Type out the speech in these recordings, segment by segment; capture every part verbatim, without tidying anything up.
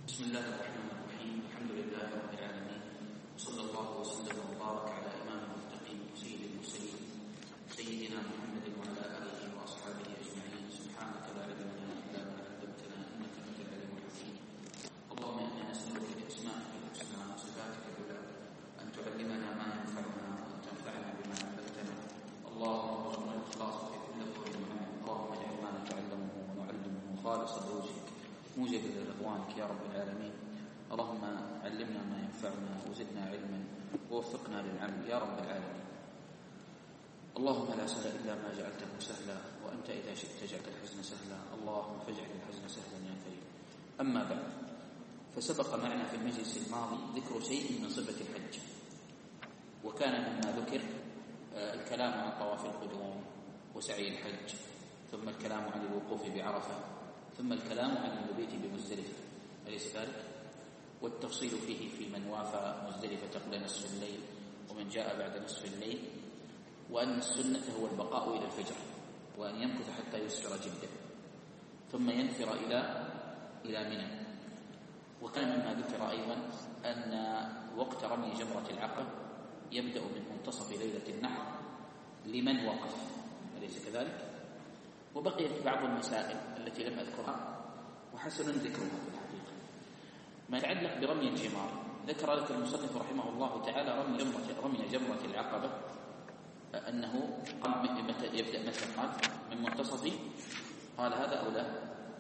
بسم الله الرحمن الرحيم. الحمد لله رب العالمين، وصلى الله وسلم وبارك على إمام المتقين وسيد المرسلين سيدنا محمد وعلى آله وأصحابه أجمعين. سبحانك لا علم لنا إلا ما علمتنا إنك أنت العليم الحكيم. اللهم إنا نسألك بأسمائك الحسنى وصفاتك العلى أن تعلمنا ما ينفعنا وأن تنفعنا بما علمتنا. اللهم ارزقنا الإخلاص في كل قول وعمل. اللهم اجعل ما نتعلمه ونعلمه خالصا لوجهك موجبا لرضوانك يا رب العالمين. اللهم علمنا ما ينفعنا وزدنا علما ووفقنا للعمل يا رب العالمين. اللهم لا سهل إلا ما جعلته سهلا، وأنت إذا شئت جعلت الحزن سهلا. اللهم فاجعل الحزن سهلا يا كريم. أما بعد، فسبق معنا في المجلس الماضي ذكر شيء من صفة الحج، وكان مما ذكر الكلام عن طواف القدوم وسعي الحج، ثم الكلام عن الوقوف بعرفة، ثم الكلام عن المبيت بمزدلفة، أليس ذلك؟ والتفصيل فيه في من وافى مزدلفة قبل نصف الليل ومن جاء بعد نصف الليل، وأن السنة هو البقاء إلى الفجر، وأن يمكث حتى يسفر جدا ثم ينفر إلى إلى منى. وكان مما ذكر أيضا أن وقت رمي جمرة العقبة يبدأ من منتصف ليلة النحر لمن وقف، أليس كذلك؟ وبقيت بعض المسائل التي لم أذكرها وحسن ذكرها في الحقيقة. ما يتعلق برمي الجمار، ذكر لك المصنف رحمه الله تعالى رمي جمرة رمي جمرة العقبة أنه متى يبدأ، متى قال؟ من منتصف، قال هذا أو لا؟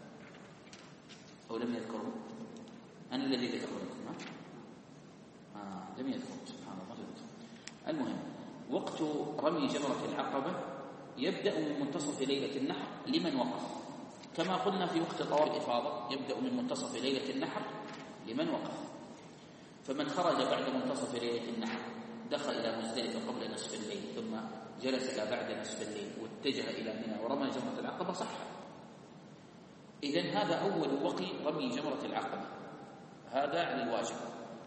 أو لم يذكره؟ أنا الذي ذكره لكم. آه لم يذكره، سبحان الله. المهم، وقت رمي جمرة العقبة يبدأ من منتصف ليلة النحر لمن وقف، كما قلنا في وقت طواف الإفاضة يبدأ من منتصف ليلة النحر لمن وقف. فمن خرج بعد منتصف ليلة النحر دخل إلى مزدلفة قبل نصف الليل، ثم جلس إلى بعد نصف الليل واتجه إلى منى ورمى جمرة العقبة صح. إذن هذا أول وقت رمي جمرة العقبة، هذا على الواجب.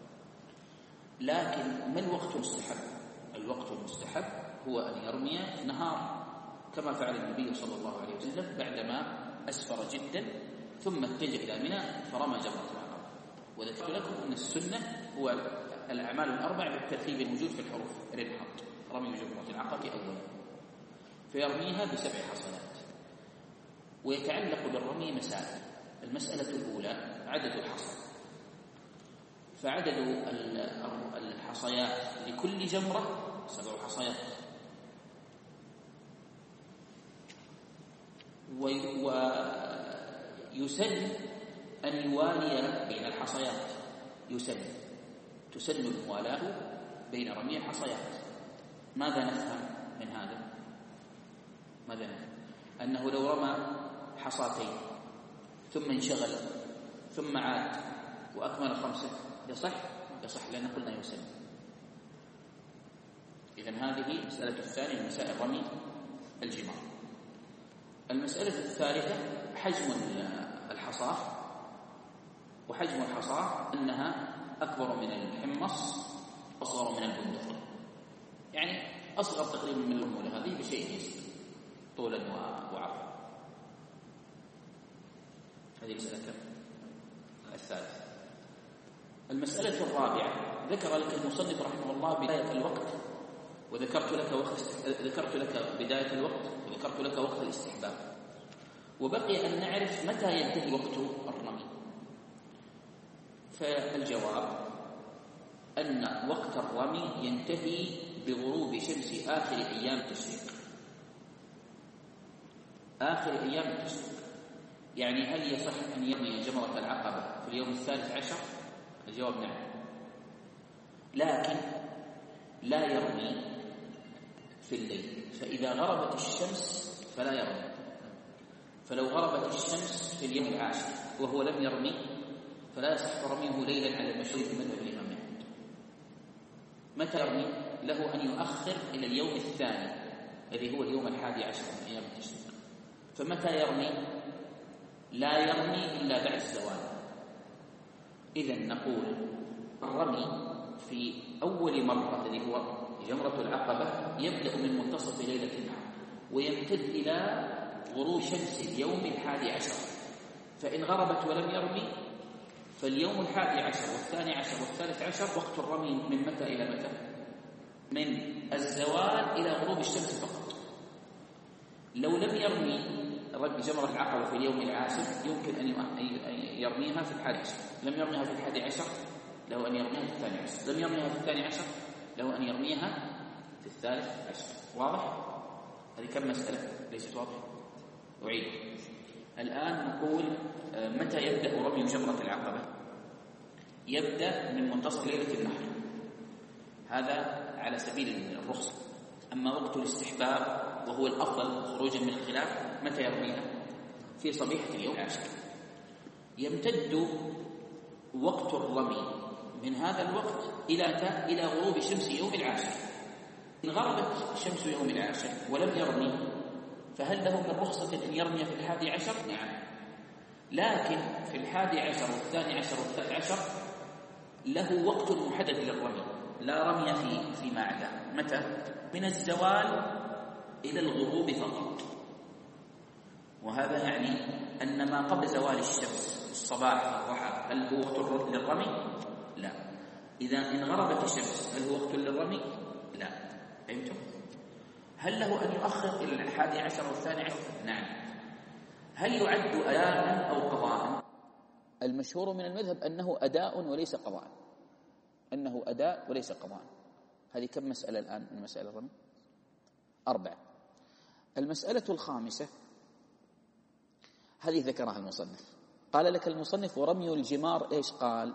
لكن ما الوقت المستحب؟ الوقت المستحب هو أن يرمي نهار، كما فعل النبي صلى الله عليه وسلم بعدما أسفر جدا ثم اتجه إلى منى فرمى جمرة العقبة. وذكرت لكم أن السنة هو الأعمال الأربع بالترتيب الموجود في الحروف الانحط. رمي جمرة العقبة أولا، فيرميها بسبع حصيات. ويتعلق بالرمي مسائل. المسألة الأولى عدد الحصى، فعدد الحصيات لكل جمرة سبع حصيات، ويسن أن يوالي بين الحصيات. يسن تسن الموالاة بين رمي الحصيات. ماذا نفهم من هذا؟ ماذا نفهم؟ أنه لو رمى حصاتين ثم انشغل ثم عاد وأكمل خمسة يصح؟ يصح، لأن قلنا يسن. إذن هذه المسألة الثانية من مسائل رمي الجمار. المسألة الثالثة حجم الحصاة، وحجم الحصاة أنها أكبر من الحمص أصغر من البندق، يعني أصغر تقريبا من الرمولة هذه بشيء يسير طولا وعرضا. هذه مسألة الثالثة. المسألة الرابعة ذكر لك المصنف رحمه الله بداية الوقت، وذكرت لك وقت ذكرت لك بداية الوقت وذكرت لك وقت الاستحباب، وبقي أن نعرف متى ينتهي وقت الرمي. فالجواب أن وقت الرمي ينتهي بغروب شمس آخر أيام التشريق. آخر أيام التشريق، يعني هل يصح أن يرمي جمرة العقبة في اليوم الثالث عشر؟ الجواب نعم، لكن لا يرمي في الليل، فإذا غربت الشمس فلا يرمي. فلو غربت الشمس في اليوم العاشر وهو لم يرمي فلا يصح رميه ليلا على المشهور في مذهب الإمام أحمد. متى يرمي؟ له أن يؤخر إلى اليوم الثاني الذي هو اليوم الحادي عشر من أيام التشريق. فمتى يرمي؟ لا يرمي إلا بعد الزوال. إذن نقول الرمي في أول مرة الذي هو جمرة العقبة يبدأ من منتصف ليلة النحر ويمتد إلى غروب شمس اليوم الحادي عشر، فإن غربت ولم يرمي فاليوم الحادي عشر والثاني عشر والثالث عشر وقت الرمي من متى إلى متى؟ من الزوال إلى غروب الشمس فقط. لو لم يرمي جمرة العقبة في اليوم العاشر يمكن أن يرميها في الحادي عشر، لم يرميها في الحادي عشر له أن يرميها في الثاني عشر، لم يرميها في الثاني عشر له أن يرميها في الثالث عشر. واضح؟ هذه كم مسألة؟ ليست واضحة؟ أعيد. الآن نقول متى يبدأ رمي جمرة العقبة؟ يبدأ من منتصف ليلة النحر، هذا على سبيل الرخصة. أما وقت الاستحباب وهو الأفضل خروجا من الخلاف متى يرميها؟ في صبيحة اليوم العاشر. يمتد وقت الرمي من هذا الوقت إلى إلى غروب شمس يوم العاشر. إن غربت شمس يوم العاشر ولم يرمي فهل له من رخصة أن يرمي في الحادي عشر؟ نعم، لكن في الحادي عشر والثاني عشر والثالث عشر له وقت محدد للرمي، لا رمي في فيما عدا. متى؟ من الزوال إلى الغروب فقط. وهذا يعني أن ما قبل زوال الشمس الصباح الضحى هل هو وقت للرمي؟ لا. إذا إن غربت الشمس هل هو وقت للرمي؟ لا. فهمتم؟ هل له أن يؤخر إلى الحادي عشر والثاني عشر؟ نعم. هل يعد أداء أو قضاء؟ المشهور من المذهب أنه أداء وليس قضاء، أنه أداء وليس قضاء. هذه كم مسألة الآن من مسائل الرمي؟ أربعة. المسألة الخامسة هذه ذكرها المصنف، قال لك المصنف ورمي الجمار إيش قال؟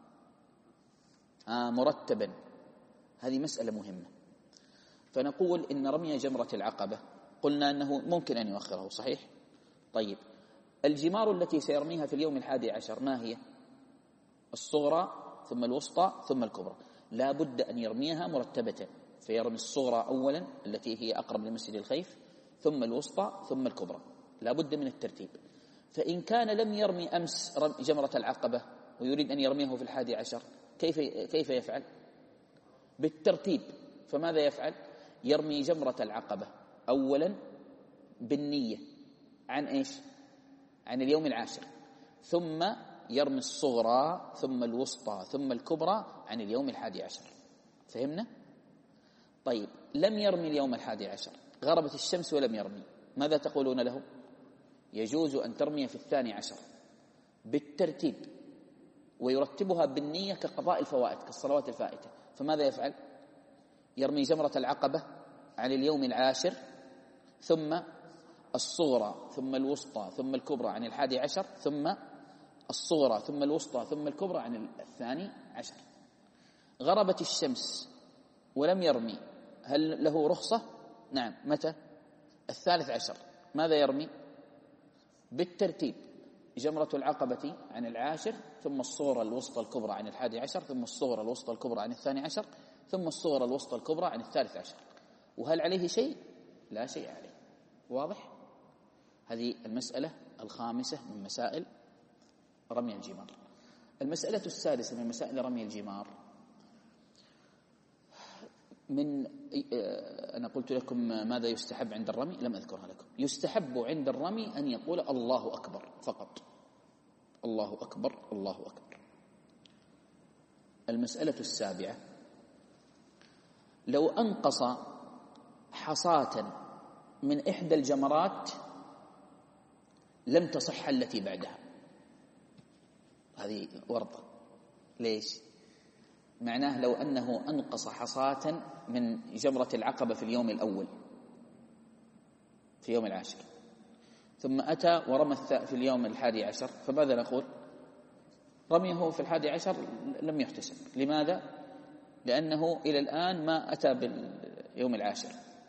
آه مرتبا. هذه مسألة مهمة. فنقول إن رمي جمرة العقبة قلنا أنه ممكن أن يؤخره، صحيح؟ طيب الجمار التي سيرميها في اليوم الحادي عشر ما هي؟ الصغرى ثم الوسطى ثم الكبرى. لا بد أن يرميها مرتبة، فيرمي الصغرى أولا التي هي أقرب لمسجد الخيف، ثم الوسطى ثم الكبرى، لا بد من الترتيب. فإن كان لم يرمي أمس جمرة العقبة ويريد أن يرميه في الحادي عشر كيف كيف يفعل؟ بالترتيب. فماذا يفعل؟ يرمي جمرة العقبة أولا بالنية عن إيش؟ عن اليوم العاشر، ثم يرمي الصغرى ثم الوسطى ثم الكبرى عن اليوم الحادي عشر. فهمنا؟ طيب لم يرمي اليوم الحادي عشر، غربت الشمس ولم يرمي، ماذا تقولون له؟ يجوز أن ترمي في الثاني عشر بالترتيب، ويرتبها بالنية كقضاء الفوائد كالصلوات الفائتة. فماذا يفعل؟ يرمي جمرة العقبة عن اليوم العاشر، ثم الصغرى ثم الوسطى ثم الكبرى عن الحادي عشر، ثم الصغرى ثم الوسطى ثم الكبرى عن الثاني عشر. غربت الشمس ولم يرمي، هل له رخصة؟ نعم. متى؟ الثالث عشر. ماذا يرمي؟ بالترتيب، جمرة العقبة عن العاشر، ثم الصغرى الوسطى الكبرى عن الحادي عشر، ثم الصغرى الوسطى الكبرى عن الثاني عشر، ثم الصغرى الوسطى الكبرى عن الثالث عشر. وهل عليه شيء؟ لا شيء عليه. واضح؟ هذه المسألة الخامسة من مسائل رمي الجمار. المسألة السادسة من مسائل رمي الجمار، من أنا قلت لكم ماذا يستحب عند الرمي، لم أذكرها لكم. يستحب عند الرمي أن يقول الله أكبر فقط، الله أكبر الله أكبر. المسألة السابعة، لو أنقص حصاة من إحدى الجمرات لم تصح التي بعدها. هذه ورطة. ليش؟ معناه لو أنه أنقص حصاة من جمرة العقبة في اليوم الأول في يوم العاشر، ثم أتى ورمى في اليوم الحادي عشر، فماذا نقول؟ رميه في الحادي عشر لم يحتسب. لماذا؟ لأنه إلى الآن ما أتى باليوم العاشر.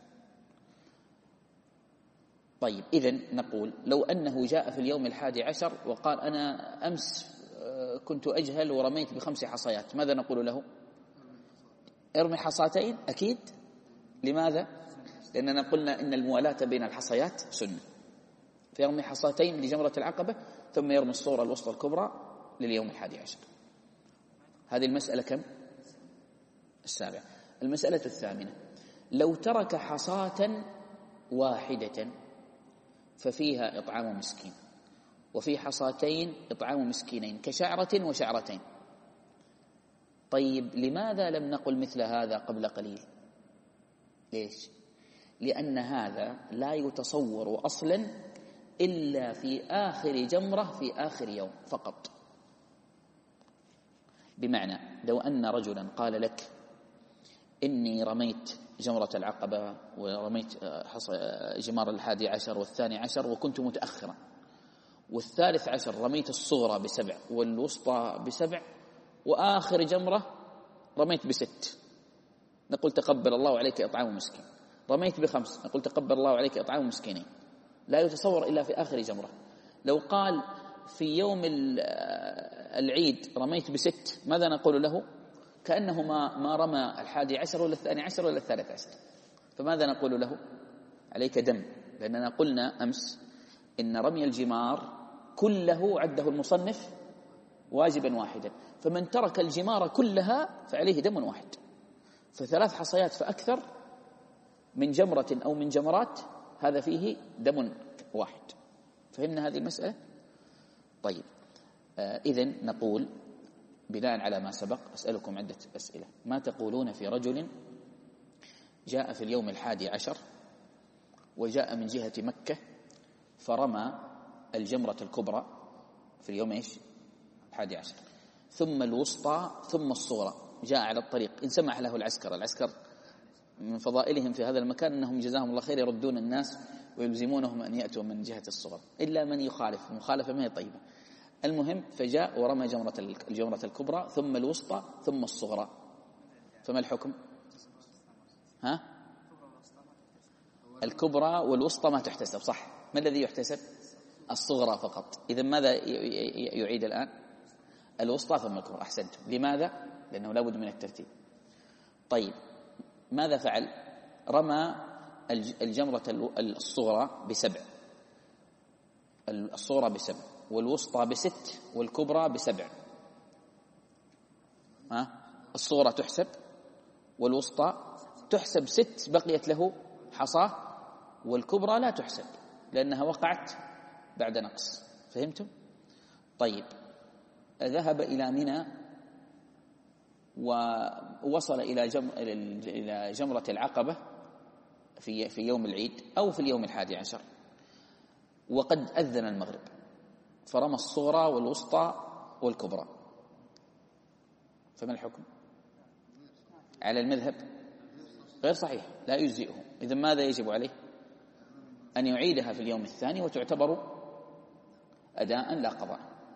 طيب إذن نقول لو أنه جاء في اليوم الحادي عشر وقال أنا أمس كنت أجهل ورميت بخمس حصيات، ماذا نقول له؟ ارمي حصاتين أكيد. لماذا؟ لأننا قلنا إن الموالاة بين الحصيات سنة، فيرمي حصاتين لجمرة العقبة ثم يرمي الصورة الوسطى الكبرى لليوم الحادي عشر. هذه المسألة كم؟ السابعة. المسألة الثامنة، لو ترك حصاة واحدة ففيها إطعام مسكين، وفي حصاتين إطعام مسكينين كشعرة وشعرتين. طيب لماذا لم نقل مثل هذا قبل قليل؟ ليش؟ لأن هذا لا يتصور أصلا إلا في آخر جمرة في آخر يوم فقط. بمعنى لو أن رجلا قال لك إني رميت جمرة العقبة ورميت جمار الحادي عشر والثاني عشر وكنت متأخرا، والثالث عشر رميت الصغرى بسبع والوسطى بسبع وآخر جمرة رميت بست، نقول تقبل الله عليك إطعام مسكين. رميت بخمس، نقول تقبل الله عليك إطعام مسكينين. لا يتصور إلا في آخر جمرة. لو قال في يوم العيد رميت بست، ماذا نقول له؟ كأنه ما, ما رمى الحادي عشر ولا الثاني عشر ولا الثالث عشر. فماذا نقول له؟ عليك دم، لأننا قلنا أمس إن رمي الجمار كله عده المصنف واجبا واحدا، فمن ترك الجمار كلها فعليه دم واحد. فثلاث حصيات فأكثر من جمرة أو من جمرات هذا فيه دم واحد. فهمنا هذه المسألة؟ طيب آه إذن نقول بناء على ما سبق أسألكم عدة أسئلة. ما تقولون في رجل جاء في اليوم الحادي عشر وجاء من جهة مكة فرمى الجمرة الكبرى في اليوم إيش؟ الحادي عشر، ثم الوسطى ثم الصغرى، جاء على الطريق إن سمح له العسكر. العسكر من فضائلهم في هذا المكان أنهم جزاهم الله خير يردون الناس ويلزمونهم أن يأتوا من جهة الصغر إلا من يخالف، مخالفة ما هي طيبة. المهم فجاء ورمى جمرة الجمرة الكبرى ثم الوسطى ثم الصغرى، فما الحكم؟ ها؟ الكبرى والوسطى ما تحتسب، صح؟ ما الذي يحتسب؟ الصغرى فقط. إذا ماذا يعيد الآن؟ الوسطى ثم الكبرى. أحسنت. لماذا؟ لأنه لابد من الترتيب. طيب ماذا فعل؟ رمى الجمرة الصغرى بسبع، الصغرى بسبع والوسطى بست والكبرى بسبع. ها؟ الصغرى تحسب والوسطى تحسب ست، بقيت له حصاه، والكبرى لا تحسب لأنها وقعت بعد نقص. فهمتم؟ طيب ذهب إلى منى ووصل إلى جم... إلى جمرة العقبة في في يوم العيد أو في اليوم الحادي عشر وقد أذن المغرب، فرمى الصغرى والوسطى والكبرى، فما الحكم؟ على المذهب غير صحيح، لا يجزئه. إذن ماذا يجب عليه؟ أن يعيدها في اليوم الثاني وتعتبر أداء لا قضاء.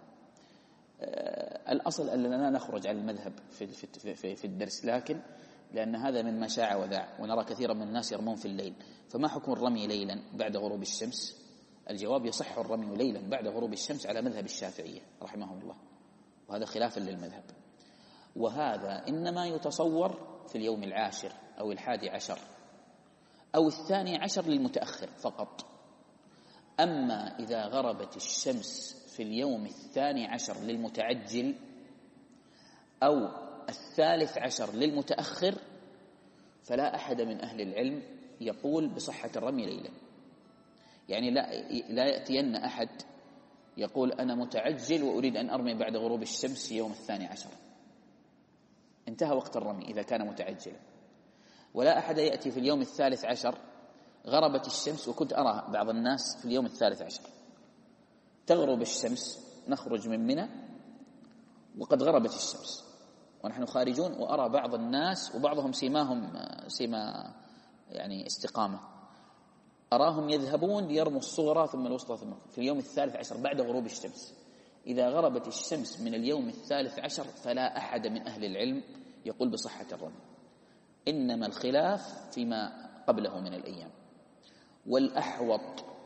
الأصل أننا لا نخرج على المذهب في, في, في, في الدرس، لكن لأن هذا من ما شاع وذاع، ونرى كثيرا من الناس يرمون في الليل. فما حكم الرمي ليلا بعد غروب الشمس؟ الجواب يصح الرمي ليلا بعد غروب الشمس على مذهب الشافعية رحمهم الله، وهذا خلافا للمذهب. وهذا إنما يتصور في اليوم العاشر أو الحادي عشر أو الثاني عشر للمتأخر فقط. أما إذا غربت الشمس في اليوم الثاني عشر للمتعجل أو الثالث عشر للمتأخر فلا أحد من أهل العلم يقول بصحة الرمي ليلا. يعني لا, لا يأتين أحد يقول أنا متعجل وأريد أن أرمي بعد غروب الشمس يوم الثاني عشر، انتهى وقت الرمي إذا كان متعجلا. ولا أحد يأتي في اليوم الثالث عشر غربت الشمس، وكنت أرى بعض الناس في اليوم الثالث عشر تغرب الشمس، نخرج من منى وقد غربت الشمس ونحن خارجون، وأرى بعض الناس وبعضهم سيماهم سيما يعني استقامة، أراهم يذهبون ليرموا الصغرى ثم الوسطى ثم في اليوم الثالث عشر بعد غروب الشمس. إذا غربت الشمس من اليوم الثالث عشر فلا أحد من أهل العلم يقول بصحة الرمي، إنما الخلاف فيما قبله من الأيام. والأحوط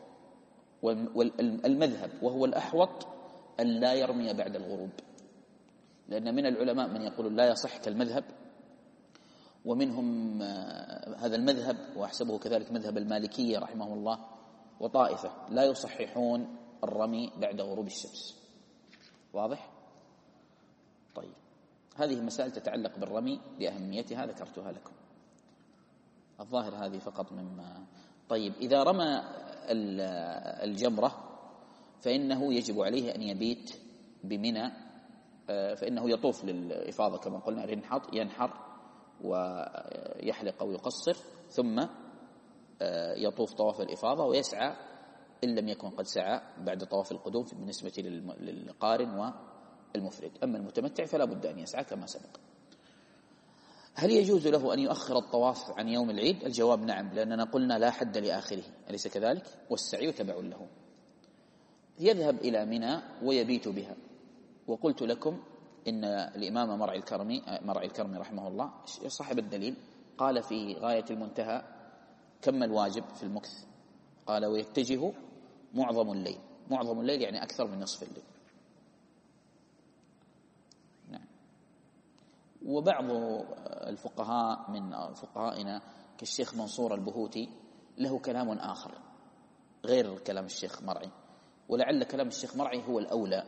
والمذهب وهو الأحوط أن لا يرمي بعد الغروب، لأن من العلماء من يقول لا يصح كالمذهب، ومنهم هذا المذهب وأحسبه كذلك مذهب المالكية رحمه الله وطائفة لا يصححون الرمي بعد غروب الشمس. واضح؟ طيب هذه مسائل تتعلق بالرمي لأهميتها ذكرتها لكم. الظاهر هذه فقط مما. طيب إذا رمى الجمرة فإنه يجب عليه أن يبيت بمنى، فإنه يطوف للإفاضة كما قلنا، ينحط ينحر ويحلق أو يقصر، ثم يطوف طواف الإفاضة ويسعى إن لم يكن قد سعى بعد طواف القدوم بالنسبة للقارن والمفرد. أما المتمتع فلا بد أن يسعى كما سبق. هل يجوز له أن يؤخر الطواف عن يوم العيد؟ الجواب نعم، لأننا قلنا لا حد لآخره، أليس كذلك؟ والسعي تبع له. يذهب إلى منى ويبيت بها. وقلت لكم إن الإمام مرعي الكرمي مرعي الكرمي رحمه الله صاحب الدليل قال في غاية المنتهى كم الواجب في المكث؟ قال ويتجه معظم الليل. معظم الليل يعني أكثر من نصف الليل. نعم. وبعض الفقهاء من فقهائنا كالشيخ منصور البهوتي له كلام آخر غير كلام الشيخ مرعي، ولعل كلام الشيخ مرعي هو الأولى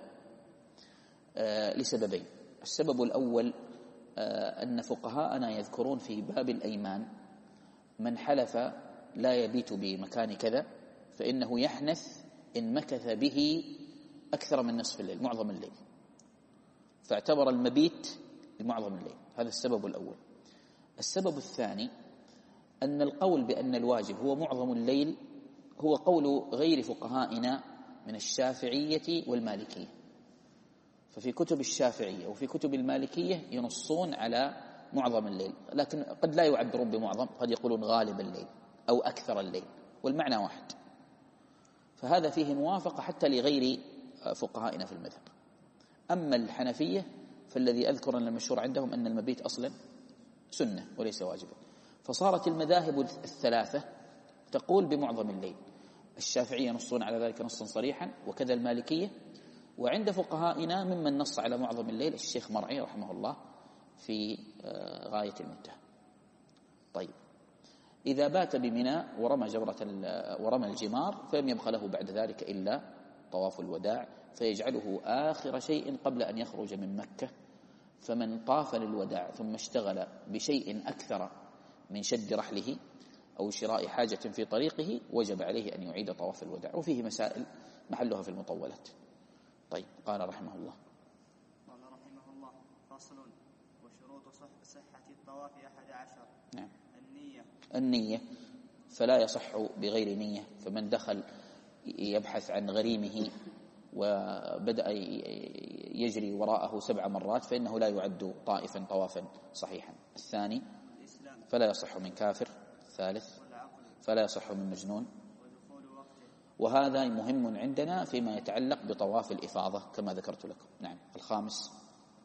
آه لسببين. السبب الأول آه أن فقهاءنا يذكرون في باب الأيمان من حلف لا يبيت بمكان كذا فإنه يحنث إن مكث به أكثر من نصف الليل، معظم الليل، فاعتبر المبيت لمعظم الليل. هذا السبب الأول. السبب الثاني أن القول بأن الواجب هو معظم الليل هو قول غير فقهائنا من الشافعية والمالكية. ففي كتب الشافعية وفي كتب المالكية ينصون على معظم الليل، لكن قد لا يعبرون بمعظم، قد يقولون غالب الليل أو أكثر الليل، والمعنى واحد. فهذا فيه موافقة حتى لغير فقهائنا في المذهب. أما الحنفية فالذي أذكر أن المشهور عندهم أن المبيت أصلا سنة وليس واجبا. فصارت المذاهب الثلاثة تقول بمعظم الليل. الشافعية ينصون على ذلك نصا صريحا، وكذا المالكية. وعند فقهائنا ممن نص على معظم الليل الشيخ مرعي رحمه الله في غاية المنتهى. طيب، إذا بات بمنى ورمى جمرة ورمى الجمار فلم يبقى له بعد ذلك إلا طواف الوداع، فيجعله آخر شيء قبل أن يخرج من مكة. فمن طاف للوداع ثم اشتغل بشيء أكثر من شد رحله أو شراء حاجة في طريقه وجب عليه أن يعيد طواف الوداع. وفيه مسائل محلها في المطولات. طيب، قال رحمه الله قال رحمه الله فصل وشروط صحة الطواف أحد عشر. نعم. النية النية فلا يصح بغير نية. فمن دخل يبحث عن غريمه وبدأ يجري وراءه سبع مرات فإنه لا يعد طائفا طوافا صحيحا. الثاني فلا يصح من كافر. الثالث فلا يصح من مجنون. وهذا مهم عندنا فيما يتعلق بطواف الإفاضة كما ذكرت لكم. نعم. الخامس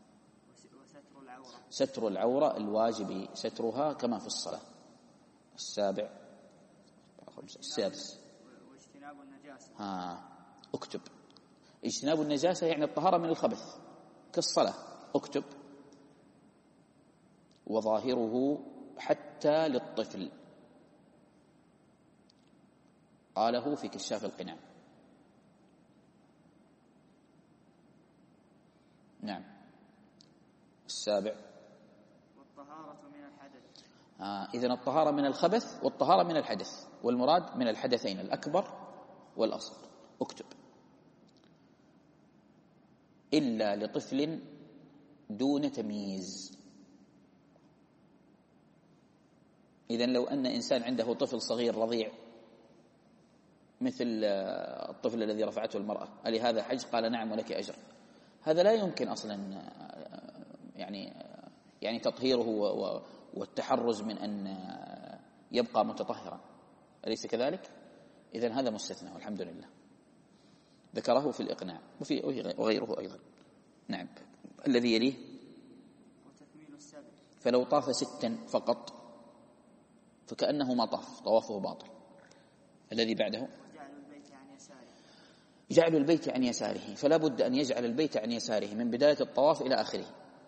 وستر العورة. ستر العورة الواجب سترها كما في الصلاة. السابع السادس واجتناب النجاسة. ها اكتب. اجتناب النجاسة يعني الطهارة من الخبث كالصلاة. اكتب. وظاهره حتى للطفل، قاله في كشاف القناع. نعم. السابع والطهارة من الحدث. آه إذن الطهارة من الخبث والطهارة من الحدث، والمراد من الحدثين الأكبر والأصغر. اكتب. إلا لطفل دون تمييز. إذن لو أن إنسان عنده طفل صغير رضيع مثل الطفل الذي رفعته المرأة، ألي هذا حج؟ قال نعم ولك أجر. هذا لا يمكن أصلا يعني يعني تطهيره والتحرز من أن يبقى متطهرا، أليس كذلك؟ إذن هذا مستثنى والحمد لله. ذكره في الإقناع وفي وغيره أيضا. نعم. الذي يليه وتكميل السبع. فلو طاف ستا فقط فكأنه ما طاف، طوافه باطل. الذي بعده وجعل البيت عن يساره. جعل البيت عن يساره، فلا بد أن يجعل البيت عن يساره من بداية الطواف إلى آخره.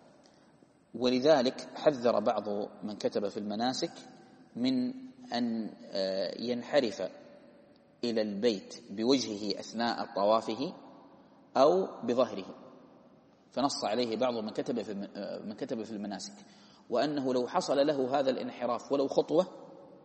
ولذلك حذر بعض من كتب في المناسك من أن ينحرف إلى البيت بوجهه أثناء طوافه أو بظهره، فنص عليه بعض من كتب في من كتب في المناسك، وأنه لو حصل له هذا الانحراف ولو خطوة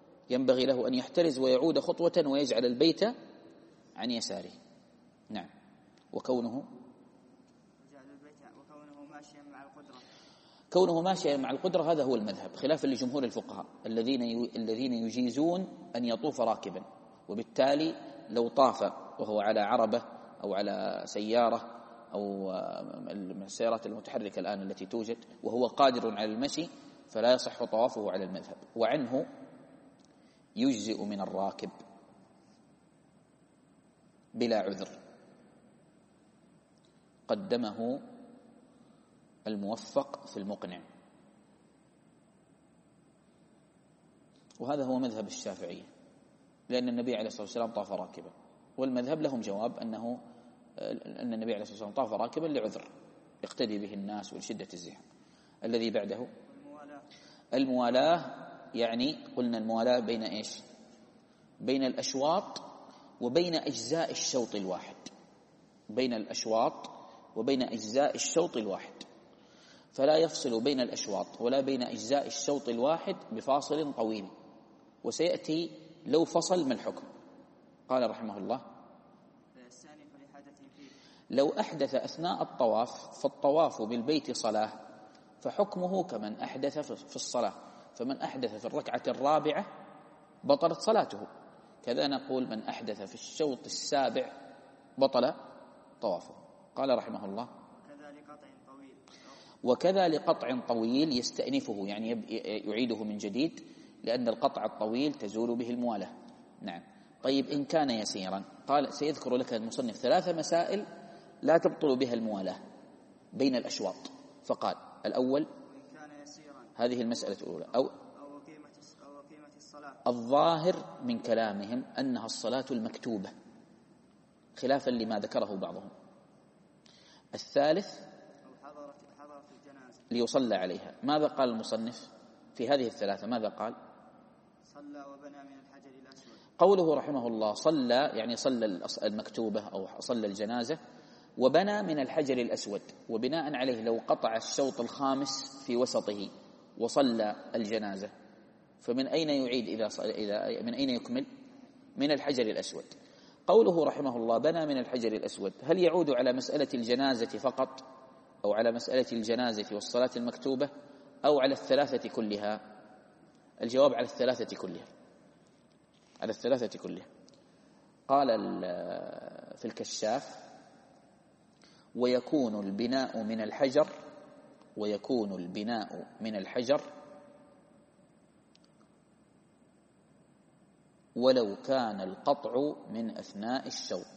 ينبغي له أن يحترز ويعود خطوة ويجعل البيت عن يساره. نعم. وكونه وجعل البيت وكونه ماشيا مع القدرة كونه ماشيا مع القدرة هذا هو المذهب، خلافا لجمهور الفقهاء الذين الذين يجيزون أن يطوف راكبا، وبالتالي لو طاف وهو على عربة أو على سيارة أو من السيارات المتحركة الآن التي توجد وهو قادر على المشي فلا يصح طوافه على المذهب، وعنه يجزئ من الراكب بلا عذر، قدمه الموفق في المقنع، وهذا هو مذهب الشافعية، لأن النبي عليه الصلاة والسلام طاف راكبا، والمذهب لهم جواب أنه أن النبي عليه الصلاة والسلام طاف راكبا لعذر يقتدي به الناس ولشدة الزحام. الذي بعده الموالاة. الموالاة يعني قلنا الموالاة بين إيش؟ بين الأشواط وبين أجزاء الشوط الواحد، بين الأشواط وبين أجزاء الشوط الواحد، فلا يفصل بين الأشواط ولا بين أجزاء الشوط الواحد بفاصل طويل، وسيأتي لو فصل ما الحكم. قال رحمه الله لو أحدث أثناء الطواف فالطواف بالبيت صلاة، فحكمه كمن أحدث في الصلاة، فمن أحدث في الركعة الرابعة بطلت صلاته، كذا نقول من أحدث في الشوط السابع بطل طوافه. قال رحمه الله وكذا لقطع طويل يستأنفه، يعني يعيده من جديد، لأن القطع الطويل تزول به الموالاة. نعم. طيب إن كان يسيرا، قال سيذكر لك المصنف ثلاث مسائل لا تبطل بها الموالاة بين الأشواط، فقال الأول هذه المسألة الأولى أو الظاهر من كلامهم أنها الصلاة المكتوبة خلافا لما ذكره بعضهم. الثالث ليصلى عليها. ماذا قال المصنف في هذه الثلاثة؟ ماذا قال؟ صلى وبنى من الحجر الأسود. قوله رحمه الله صلى يعني صلى المكتوبة أو صلى الجنازة، وبنى من الحجر الأسود، وبناء عليه لو قطع الشوط الخامس في وسطه وصلى الجنازة فمن أين يعيد إذا, إذا من أين يكمل؟ من الحجر الأسود. قوله رحمه الله بنى من الحجر الأسود، هل يعود على مسألة الجنازة فقط أو على مسألة الجنازة والصلاة المكتوبة أو على الثلاثة كلها؟ الجواب على الثلاثة كلها، على الثلاثة كلها. قال في الكشاف ويكون البناء من الحجر ويكون البناء من الحجر ولو كان القطع من أثناء الشوط.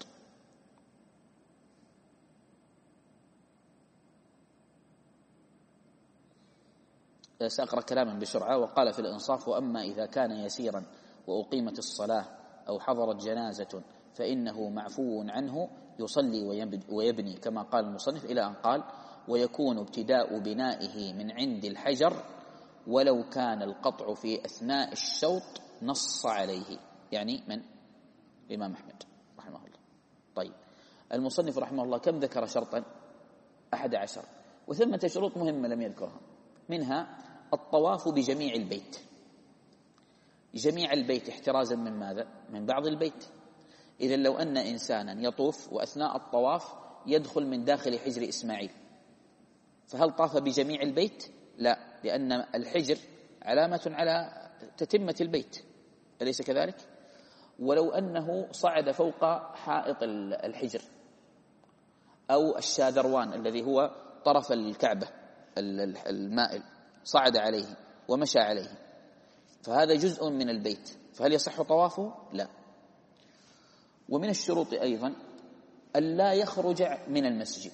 سأقرأ كلاما بسرعة. وقال في الإنصاف وأما إذا كان يسيرا وأقيمت الصلاة أو حضرت جنازة فإنه معفو عنه يصلي ويبني كما قال المصنف، إلى أن قال ويكون ابتداء بنائه من عند الحجر ولو كان القطع في أثناء الشوط نص عليه، يعني من؟ الإمام أحمد رحمه الله. طيب المصنف رحمه الله كم ذكر شرطا؟ أحد عشر، وثمة شروط مهمة لم يذكرها، منها الطواف بجميع البيت. جميع البيت احترازا من ماذا؟ من بعض البيت. إذا لو أن إنسانا يطوف وأثناء الطواف يدخل من داخل حجر إسماعيل فهل طاف بجميع البيت؟ لا، لأن الحجر علامة على تتمة البيت، أليس كذلك؟ ولو أنه صعد فوق حائط الحجر أو الشاذروان الذي هو طرف الكعبة المائل، صعد عليه ومشى عليه، فهذا جزء من البيت، فهل يصح طوافه؟ لا. ومن الشروط أيضا ألا يخرج من المسجد،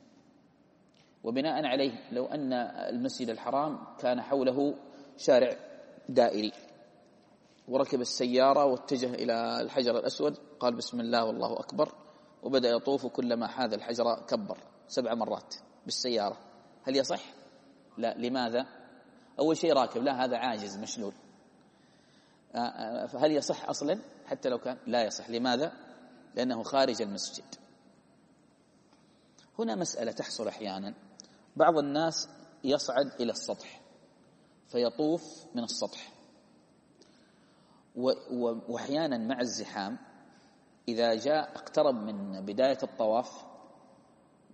وبناء عليه لو أن المسجد الحرام كان حوله شارع دائري وركب السيارة واتجه إلى الحجر الأسود قال بسم الله والله أكبر وبدأ يطوف، كلما حاذ الحجر كبر سبع مرات بالسيارة، هل يصح؟ لا. لماذا؟ أول شيء راكب، لا هذا عاجز مشلول، فهل يصح أصلا حتى لو كان؟ لا يصح. لماذا؟ لأنه خارج المسجد. هنا مسألة تحصل أحيانا، بعض الناس يصعد إلى السطح فيطوف من السطح، وأحيانا مع الزحام إذا جاء اقترب من بداية الطواف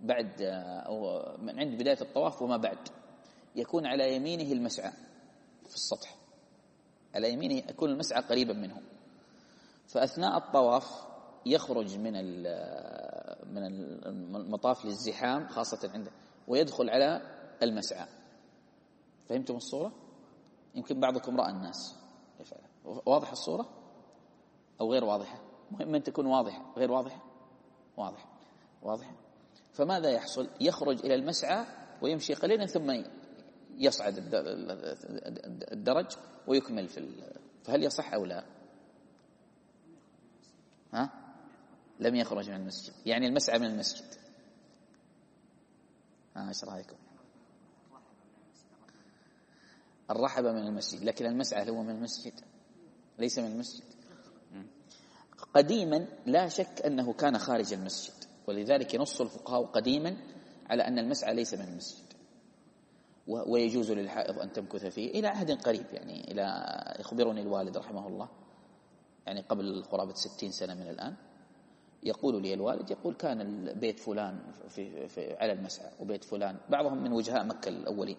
بعد أو من عند بداية الطواف وما بعد، يكون على يمينه المسعى في السطح، على يمينه يكون المسعى قريبا منه، فأثناء الطواف يخرج من من المطاف للزحام خاصة عنده ويدخل على المسعى. فهمتم الصورة؟ يمكن بعضكم رأى الناس. واضح الصورة أو غير واضحة؟ مهم أن تكون واضحة. غير واضحة؟ واضح واضح. فماذا يحصل؟ يخرج إلى المسعى ويمشي قليلا ثم يصعد الدرج ويكمل في ال... فهل يصح أو لا؟ ها؟ لم يخرج من المسجد، يعني المسعى من المسجد. ها ايش رايكم؟ الرحبة من المسجد، لكن المسعى هو من المسجد، ليس من المسجد. قديما لا شك أنه كان خارج المسجد، ولذلك ينص الفقهاء قديما على أن المسعى ليس من المسجد، ويجوز للحائض أن تمكث فيه إلى عهد قريب. يعني إلى يخبرني الوالد رحمه الله، يعني قبل قرابة ستين سنة من الآن، يقول لي الوالد، يقول كان البيت فلان في في على المسعى، وبيت فلان، بعضهم من وجهاء مكة الأولين،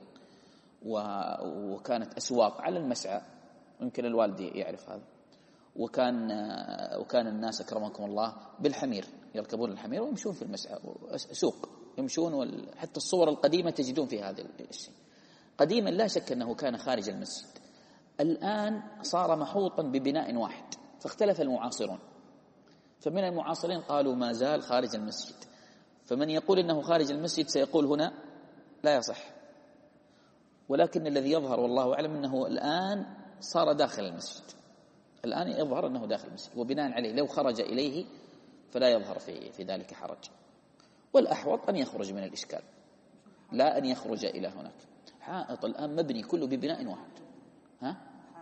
وكانت أسواق على المسعى، يمكن الوالد يعرف هذا. وكان وكان الناس أكرمكم الله بالحمير، يركبون الحمير ويمشون في المسعى، سوق يمشون، حتى الصور القديمة تجدون في هذا الشيء. قديما لا شك أنه كان خارج المسجد. الآن صار محوطا ببناء واحد، فاختلف المعاصرون، فمن المعاصرين قالوا ما زال خارج المسجد، فمن يقول إنه خارج المسجد سيقول هنا لا يصح، ولكن الذي يظهر والله أعلم أنه الآن صار داخل المسجد، الآن يظهر أنه داخل المسجد، وبناء عليه لو خرج إليه فلا يظهر في في ذلك حرج. والأحوط أن يخرج من الإشكال، لا أن يخرج إلى هناك. حائط الآن مبني كله ببناء واحد. ها؟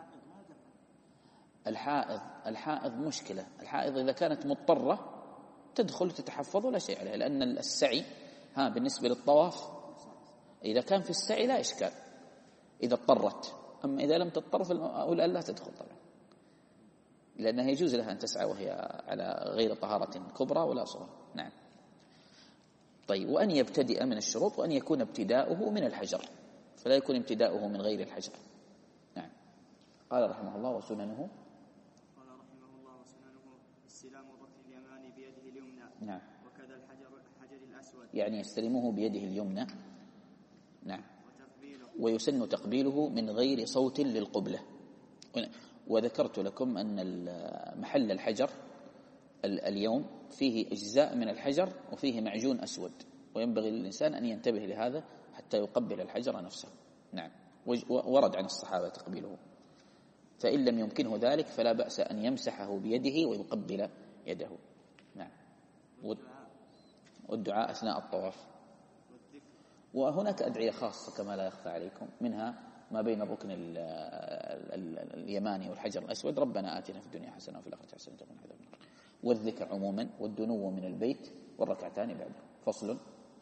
الحائض الحائض مشكلة. الحائض إذا كانت مضطرة تدخل تتحفظ ولا شيء عليها، لأن السعي ها بالنسبة للطواف إذا كان في السعي لا إشكال إذا اضطرت، أما إذا لم تضطر فأقول أن لا تدخل طبعا، لأنها يجوز لها أن تسعى وهي على غير طهارة كبرى ولا صغرى. نعم. طيب، وأن يبتدئ من الشروط وأن يكون ابتداؤه من الحجر، فلا يكون ابتداؤه من غير الحجر. نعم. قال رحمه الله وسننه قال رحمه الله وسننه استلام الركن اليماني بيده اليمنى. نعم. وكذا الحجر الحجر الأسود، يعني يستلمه بيده اليمنى. نعم. وتقبيله، ويسن تقبيله من غير صوت للقبلة. وذكرت لكم أن محل الحجر اليوم فيه أجزاء من الحجر وفيه معجون أسود، وينبغي للإنسان أن ينتبه لهذا حتى يقبل الحجر نفسه. نعم. ورد عن الصحابة تقبيله، فإن لم يمكنه ذلك فلا بأس أن يمسحه بيده ويقبل يده. نعم. والدعاء أثناء الطواف. وهناك أدعية خاصة كما لا يخفى عليكم، منها ما بين الركن اليماني والحجر الأسود: ربنا آتنا في الدنيا حسنة وفي الآخرة حسنة وقنا عذاب النار. والذكر عموما، والدنو من البيت، والركعتان بعده. فصل.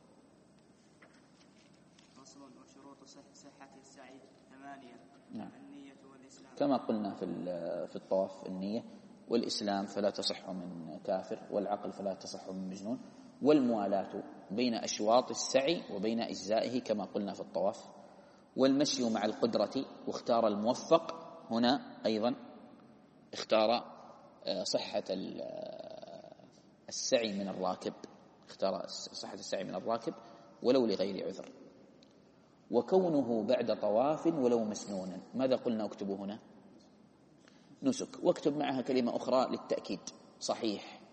فصل. وشروط صحة السعي ثمانية. نعم. النية والإسلام، كما قلنا في في الطواف: النية، والإسلام فلا تصح من كافر، والعقل فلا تصح من مجنون، والموالاة بين أشواط السعي وبين أجزائه كما قلنا في الطواف، والمشي مع القدرة. واختار الموفق هنا أيضا، اختار صحة السعي من الراكب، اختار صحة السعي من الراكب ولو لغير عذر. وكونه بعد طواف ولو مسنونا. ماذا قلنا اكتبوا هنا؟ نسك، واكتب معها كلمة أخرى للتأكيد: صحيح.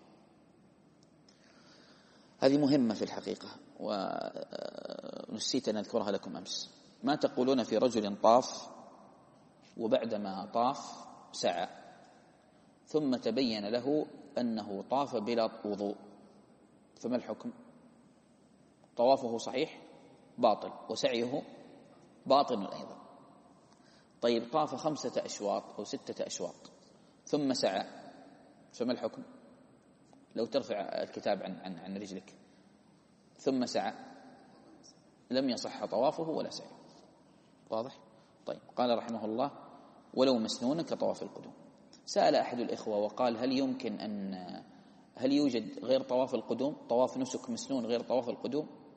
هذه مهمة في الحقيقة ونسيت أن أذكرها لكم أمس. ما تقولون في رجل طاف وبعدما طاف سعى ثم تبين له أنه طاف بلا وضوء، فما الحكم؟ طوافه صحيح باطل، وسعيه باطل أيضا. طيب، طاف خمسة أشواط أو ستة أشواط ثم سعى، فما الحكم؟ لو ترفع الكتاب عن عن عن رجلك. ثم سعى، لم يصح طوافه ولا سعيه. واضح؟ طيب. قال رحمه الله: ولو مسنونا كطواف القدوم. سأل أحد الإخوة وقال: هل يمكن أن هل يوجد غير طواف القدوم، طواف نسك مسنون غير طواف القدوم؟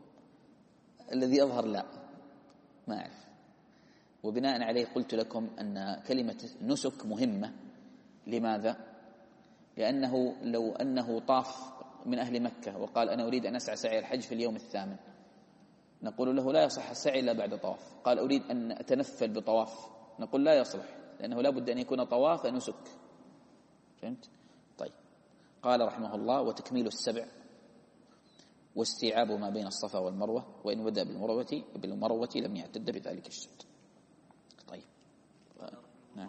الذي يظهر لا، ما أعرف. وبناء عليه قلت لكم أن كلمة نسك مهمة. لماذا؟ لأنه لو أنه طاف من أهل مكة وقال أنا أريد أن أسعى سعي الحج في اليوم الثامن، نقول له لا يصح السعي إلا بعد طواف. قال أريد أن أتنفل بطواف، نقول لا يصلح، لأنه لا بد أن يكون طواف نسك. فهمت؟ طيب. قال رحمه الله: وتكميل السبع واستيعاب ما بين الصفا والمروة، وإن بدأ بالمروة بالمروة لم يعتد بذلك الشرط. طيب. نعم.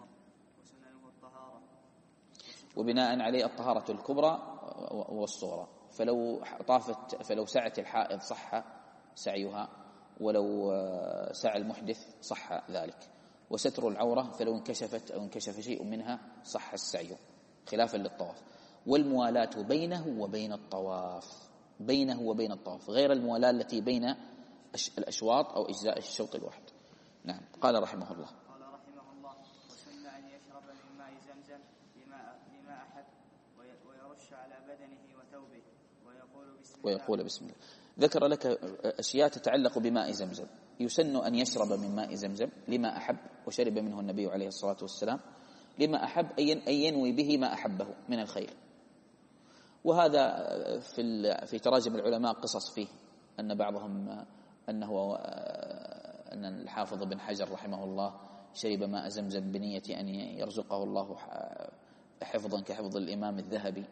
وبناء عليه الطهارة الكبرى والصغرى، فلو طافت فلو سعت الحائض صح سعيها، ولو سعى المحدث صح ذلك. وستر العورة فلو انكشفت أو انكشف شيء منها صح السعي خلافا للطواف. والموالاة بينه وبين الطواف، بينه وبين الطواف، غير الموالاة التي بين الأشواط أو أجزاء الشوط الواحد. نعم. قال رحمه الله: قال رحمه الله: وسن أن يشرب من ماء زمزم لما لما أحب، ويرش على بدنه وثوبه، ويقول بسم الله ويقول بسم الله. ذكر لك أشياء تتعلق بماء زمزم. يسن أن يشرب من ماء زمزم لما أحب، وشرب منه النبي عليه الصلاة والسلام. لما أحب أن ينوي به ما أحبه من الخير. وهذا في في تراجم العلماء قصص فيه، أن بعضهم أنه أن الحافظ بن حجر رحمه الله شرب ماء زمزم بنية أن يرزقه الله حفظا كحفظ الإمام الذهبي،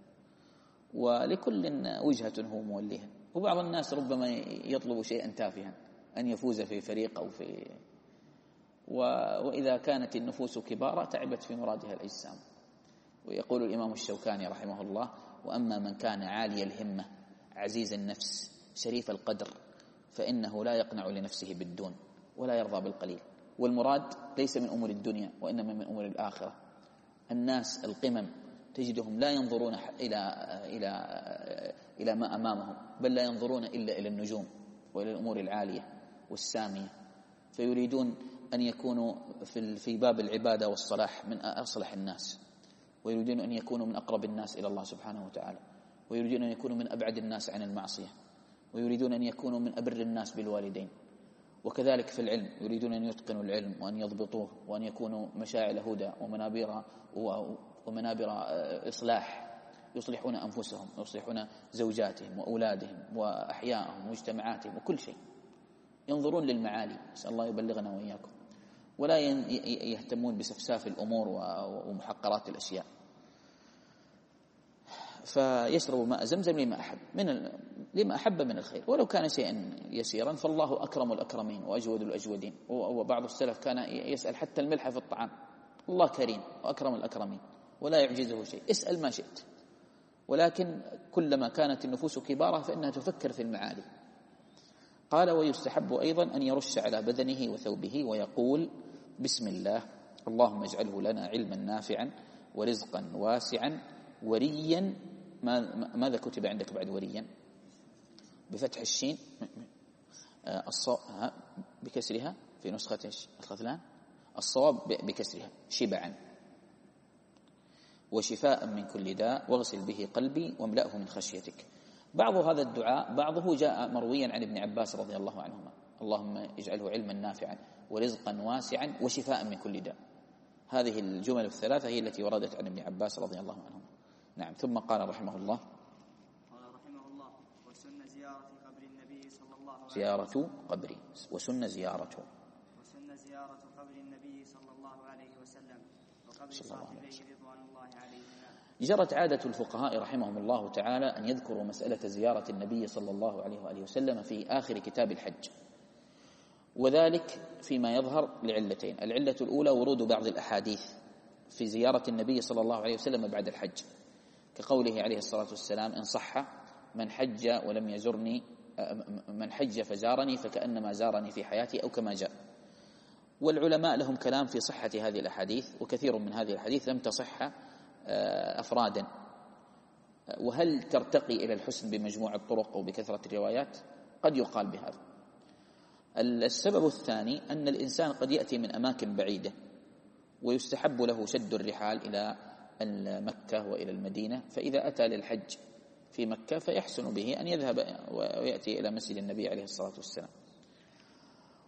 ولكل وجهة هو موليها. وبعض الناس ربما يطلب شيئا تافها، أن يفوز في فريق أو في وإذا كانت النفوس كبارة تعبت في مرادها الأجسام. ويقول الإمام الشوكاني رحمه الله: وأما من كان عالي الهمة عزيز النفس شريف القدر فإنه لا يقنع لنفسه بالدون ولا يرضى بالقليل. والمراد ليس من أمور الدنيا وإنما من أمور الآخرة. الناس القمم تجدهم لا ينظرون إلى إلى إلى ما أمامهم، بل لا ينظرون إلا إلى النجوم وإلى الأمور العالية والسامية، فيريدون أن يكونوا في في باب العبادة والصلاح من أصلح الناس، ويريدون أن يكونوا من أقرب الناس إلى الله سبحانه وتعالى، ويريدون أن يكونوا من أبعد الناس عن المعصية، ويريدون أن يكونوا من أبر الناس بالوالدين. وكذلك في العلم يريدون أن يتقنوا العلم وأن يضبطوه وأن يكونوا مشاعل هدى ومنابر ومنابر إصلاح، يصلحون أنفسهم ويصلحون زوجاتهم وأولادهم وأحياءهم ومجتمعاتهم وكل شيء. ينظرون للمعالي، نسأل الله يبلغنا وإياكم، ولا يهتمون بسفساف الأمور ومحقرات الأشياء. فيشرب ماء زمزم لما أحب من لما أحب من الخير، ولو كان شيئا يسيرا فالله أكرم الأكرمين وأجود الأجودين. وبعض السلف كان يسأل حتى الملح في الطعام، الله كريم وأكرم الأكرمين ولا يعجزه شيء، اسأل ما شئت. ولكن كلما كانت النفوس كبارة فإنها تفكر في المعالي. قال: ويستحب أيضا أن يرش على بدنه وثوبه ويقول بسم الله اللهم اجعله لنا علما نافعا ورزقا واسعا وريا. ماذا كتب عندك بعد وريا؟ بفتح الشين بكسرها في نسخة الخذلان، الصواب بكسرها شبعا، وشفاء من كل داء، واغسل به قلبي واملأه من خشيتك. بعض هذا الدعاء بعضه جاء مرويا عن ابن عباس رضي الله عنهما: اللهم اجعله علما نافعا ورزقا واسعا وشفاء من كل داء. هذه الجمل الثلاثة هي التي وردت عن ابن عباس رضي الله عنهما. نعم. ثم قال رحمه الله: قال رحمه الله: وسن زيارة قبر النبي صلى الله عليه وسلم زيارة قبري وسن زيارته وسن زيارة قبر النبي صلى الله عليه وسلم وقبر صاحبيه رضوان الله عليهما. جرت عادة الفقهاء رحمهم الله تعالى أن يذكروا مسألة زيارة النبي صلى الله عليه وآله وسلم في آخر كتاب الحج، وذلك فيما يظهر لعلتين. العلة الأولى ورود بعض الأحاديث في زيارة النبي صلى الله عليه وسلم بعد الحج، كقوله عليه الصلاة والسلام: إن صح من حج ولم يزرني من حج فزارني فكأنما زارني في حياتي، أو كما جاء. والعلماء لهم كلام في صحة هذه الأحاديث، وكثير من هذه الأحاديث لم تصح أفرادا. وهل ترتقي إلى الحسن بمجموع الطرق أو بكثرة الروايات؟ قد يقال بهذا. السبب الثاني أن الإنسان قد يأتي من أماكن بعيدة ويستحب له شد الرحال إلى مكة وإلى المدينة، فإذا أتى للحج في مكة فيحسن به أن يذهب ويأتي إلى مسجد النبي عليه الصلاة والسلام.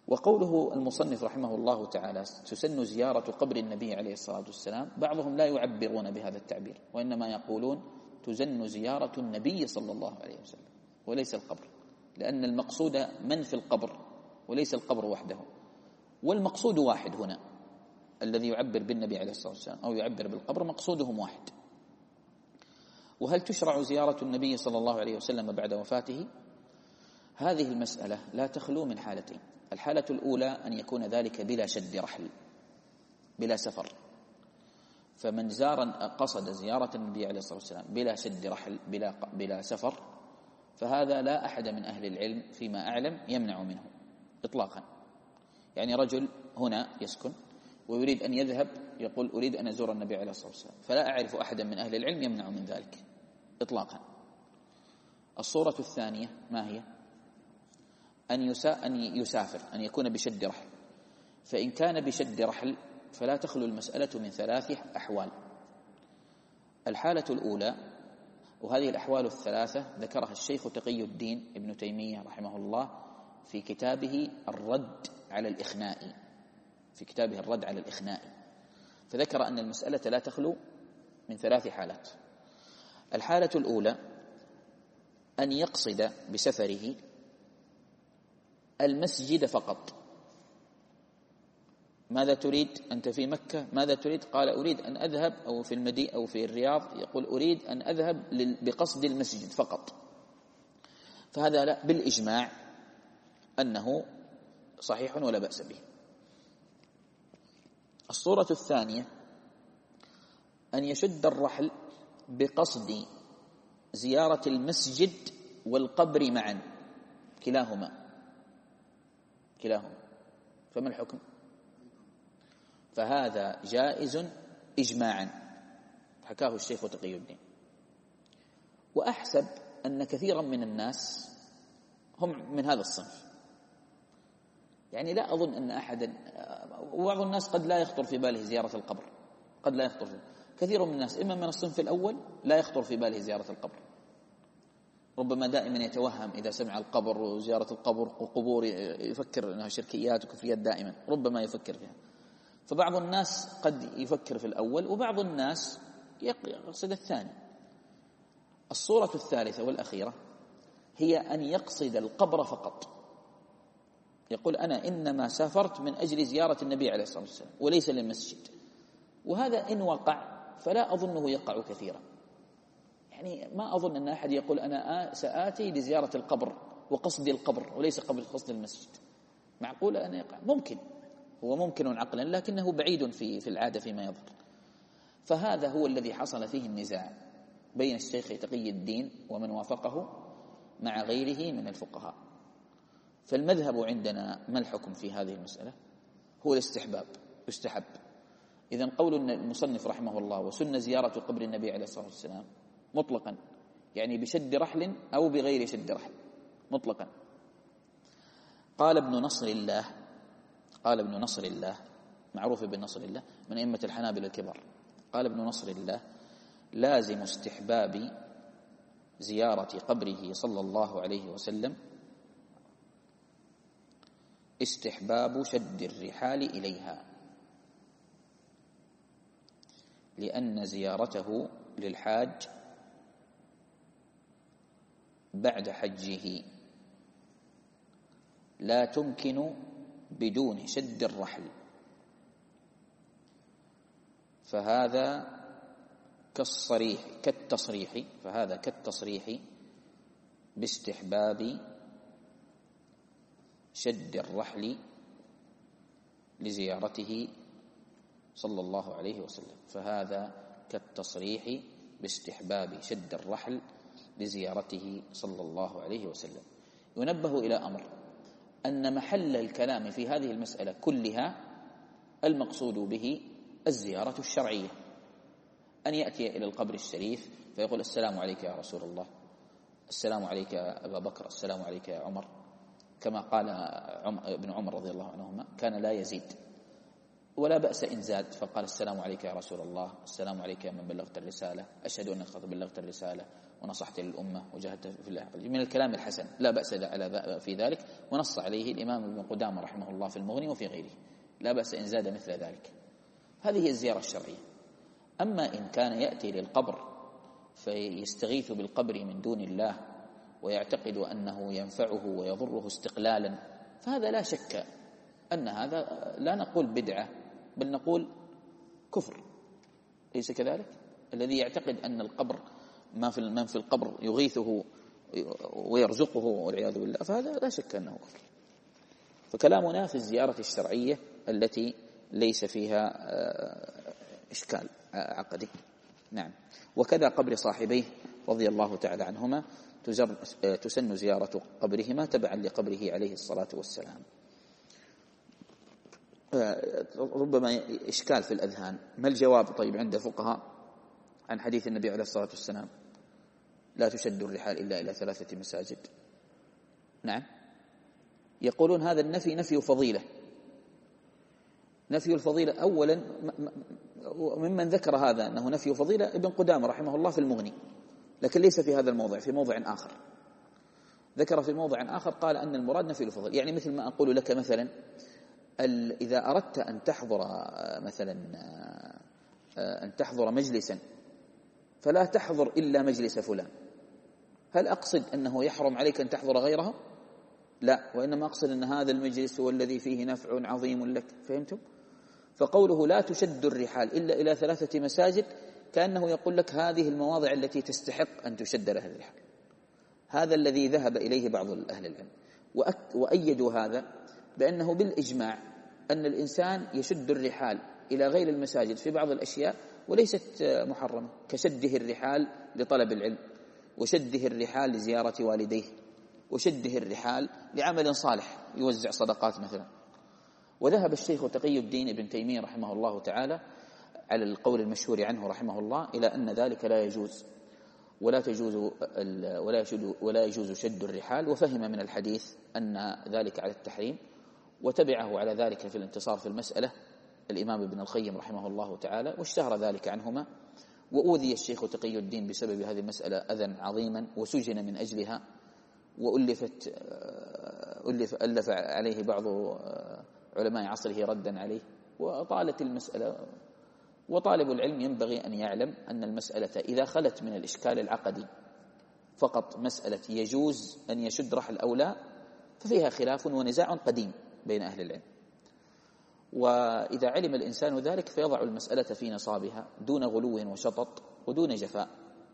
وقوله المصنف رحمه الله تعالى تسن زيارة قبر النبي عليه الصلاة والسلام، بعضهم لا يعبرون بهذا التعبير، وإنما يقولون تسن زيارة النبي صلى الله عليه وسلم وليس القبر، لأن المقصود من في القبر وليس القبر وحده، والمقصود واحد هنا، الذي يعبر بالنبي عليه الصلاة والسلام أو يعبر بالقبر مقصودهم واحد. وهل تشرع زيارة النبي صلى الله عليه وسلم بعد وفاته؟ هذه المسألة لا تخلو من حالتين. الحالة الأولى أن يكون ذلك بلا شد رحل، بلا سفر، فمن زار قصد زيارة النبي عليه الصلاة والسلام بلا شد رحل بلا, بلا سفر، فهذا لا أحد من أهل العلم فيما أعلم يمنع منه إطلاقا. يعني رجل هنا يسكن ويريد أن يذهب، يقول أريد أن أزور النبي عليه الصلاة والسلام، فلا أعرف أحدا من أهل العلم يمنع من ذلك إطلاقا. الصورة الثانية ما هي؟ أن يسافر، أن يكون بشد رحل. فإن كان بشد رحل فلا تخلو المسألة من ثلاث أحوال. الحالة الأولى، وهذه الأحوال الثلاثة ذكرها الشيخ تقي الدين ابن تيمية رحمه الله في كتابه الرد على الإخناء، في كتابه الرد على الإخناء، فذكر أن المسألة لا تخلو من ثلاث حالات. الحالة الأولى أن يقصد بسفره المسجد فقط. ماذا تريد أنت في مكة؟ ماذا تريد؟ قال أريد أن أذهب، أو في المدينة أو في الرياض يقول أريد أن أذهب بقصد المسجد فقط، فهذا لا بالإجماع أنه صحيح ولا بأس به. الصورة الثانية أن يشد الرحل بقصد زيارة المسجد والقبر معا، كلاهما كلاهما فما الحكم؟ فهذا جائز إجماعا، حكاه الشيخ تقي الدين. وأحسب أن كثيرا من الناس هم من هذا الصنف، يعني لا أظن أن أحدا، وبعض الناس قد لا يخطر في باله زيارة القبر، قد لا يخطر فيه. كثير من الناس إما من الصنف الأول لا يخطر في باله زيارة القبر، ربما دائما يتوهم إذا سمع القبر وزيارة القبر وقبور يفكر أنها شركيات وكفريات، دائما ربما يفكر فيها. فبعض الناس قد يفكر في الأول، وبعض الناس يقصد الثاني. الصورة الثالثة والأخيرة هي أن يقصد القبر فقط، يقول أنا إنما سافرت من أجل زيارة النبي عليه الصلاة والسلام وليس للمسجد. وهذا إن وقع فلا أظنه يقع كثيرا، يعني ما أظن أن أحد يقول أنا سآتي لزيارة القبر وقصدي القبر وليس قصد المسجد. معقول أن يقع؟ ممكن، هو ممكن عقلا، لكنه بعيد في في العادة فيما يظهر. فهذا هو الذي حصل فيه النزاع بين الشيخ تقي الدين ومن وافقه مع غيره من الفقهاء. فالمذهب عندنا ما الحكم في هذه المسألة؟ هو الاستحباب، يستحب. إذن قول المصنف رحمه الله وسن زيارة قبر النبي عليه الصلاة والسلام مطلقا، يعني بشد رحل أو بغير شد رحل مطلقا. قال ابن نصر الله قال ابن نصر الله معروف ابن نصر الله من أئمة الحنابلة الكبار، قال ابن نصر الله لازم استحباب زيارة قبره صلى الله عليه وسلم استحباب شد الرحال إليها، لأن زيارته للحاج بعد حجه لا تمكن بدون شد الرحل، فهذا كالصريح كالتصريح فهذا كالتصريح باستحباب شد الرحل لزيارته صلى الله عليه وسلم فهذا كالتصريح باستحباب شد الرحل لزيارته صلى الله عليه وسلم. ينبه إلى أمر، أن محل الكلام في هذه المسألة كلها المقصود به الزيارة الشرعية، أن يأتي إلى القبر الشريف فيقول السلام عليك يا رسول الله، السلام عليك يا أبا بكر، السلام عليك يا عمر، كما قال ابن عمر رضي الله عنهما كان لا يزيد ولا بأس إن زاد فقال السلام عليك يا رسول الله، السلام عليك يا من بلغت الرسالة، أشهد أنك قد بلغت الرسالة ونصحت للأمة وجاهدت في الله، من الكلام الحسن لا بأس على في ذلك، ونص عليه الإمام ابن قدامة رحمه الله في المغني وفي غيره، لا بأس إن زاد مثل ذلك. هذه هي الزيارة الشرعية. أما إن كان يأتي للقبر فيستغيث بالقبر من دون الله ويعتقد أنه ينفعه ويضره استقلالا، فهذا لا شك أن هذا لا نقول بدعة بل نقول كفر، ليس كذلك؟ الذي يعتقد أن القبر ما في من في القبر يغيثه ويرزقه والعياذ بالله، فهذا لا شك أنه كفر. فكلامنا في الزيارة الشرعية التي ليس فيها إشكال عقدي. نعم. وكذا قبر صاحبيه رضي الله تعالى عنهما تسن زيارة قبرهما تبعا لقبره عليه الصلاة والسلام. ربما إشكال في الأذهان، ما الجواب طيب عند الفقهاء عن حديث النبي عليه الصلاة والسلام لا تشد الرحال إلا إلى ثلاثة مساجد؟ نعم، يقولون هذا النفي نفي فضيلة. نفي الفضيلة أولا ممن ذكر هذا أنه نفي فضيلة ابن قدامة رحمه الله في المغني، لكن ليس في هذا الموضع، في موضع آخر ذكر في موضع آخر قال أن المراد نفي الفضيلة. يعني مثل ما أقول لك مثلا إذا أردت أن تحضر مثلا أن تحضر مجلسا فلا تحضر إلا مجلس فلان، هل أقصد أنه يحرم عليك أن تحضر غيره؟ لا، وإنما أقصد أن هذا المجلس هو الذي فيه نفع عظيم لك. فهمتم؟ فقوله لا تشد الرحال إلا إلى ثلاثة مساجد كأنه يقول لك هذه المواضع التي تستحق أن تشد لها الرحال. هذا الذي ذهب إليه بعض أهل العلم، وأيدوا هذا بأنه بالإجماع أن الإنسان يشد الرحال إلى غير المساجد في بعض الأشياء وليست محرمة، كشده الرحال لطلب العلم، وشده الرحال لزيارة والديه، وشده الرحال لعمل صالح يوزع صدقات مثلا. وذهب الشيخ تقي الدين ابن تيمية رحمه الله تعالى على القول المشهور عنه رحمه الله إلى أن ذلك لا يجوز ولا تجوز ولا يجوز ولا يجوز شد الرحال، وفهم من الحديث أن ذلك على التحريم، وتبعه على ذلك في الانتصار في المسألة الإمام ابن القيم رحمه الله تعالى، واشتهر ذلك عنهما. وأوذي الشيخ تقي الدين بسبب هذه المسألة أذى عظيما، وسجن من أجلها، وألفت ألف, ألف عليه بعض علماء عصره ردا عليه، وطالت المسألة. وطالب العلم ينبغي أن يعلم أن المسألة إذا خلت من الإشكال العقدي فقط مسألة يجوز أن يشد رحل أو لا، ففيها خلاف ونزاع قديم بين أهل العلم. وإذا علم الإنسان ذلك فيضع المسألة في نصابها دون غلو وشطط ودون جفاء،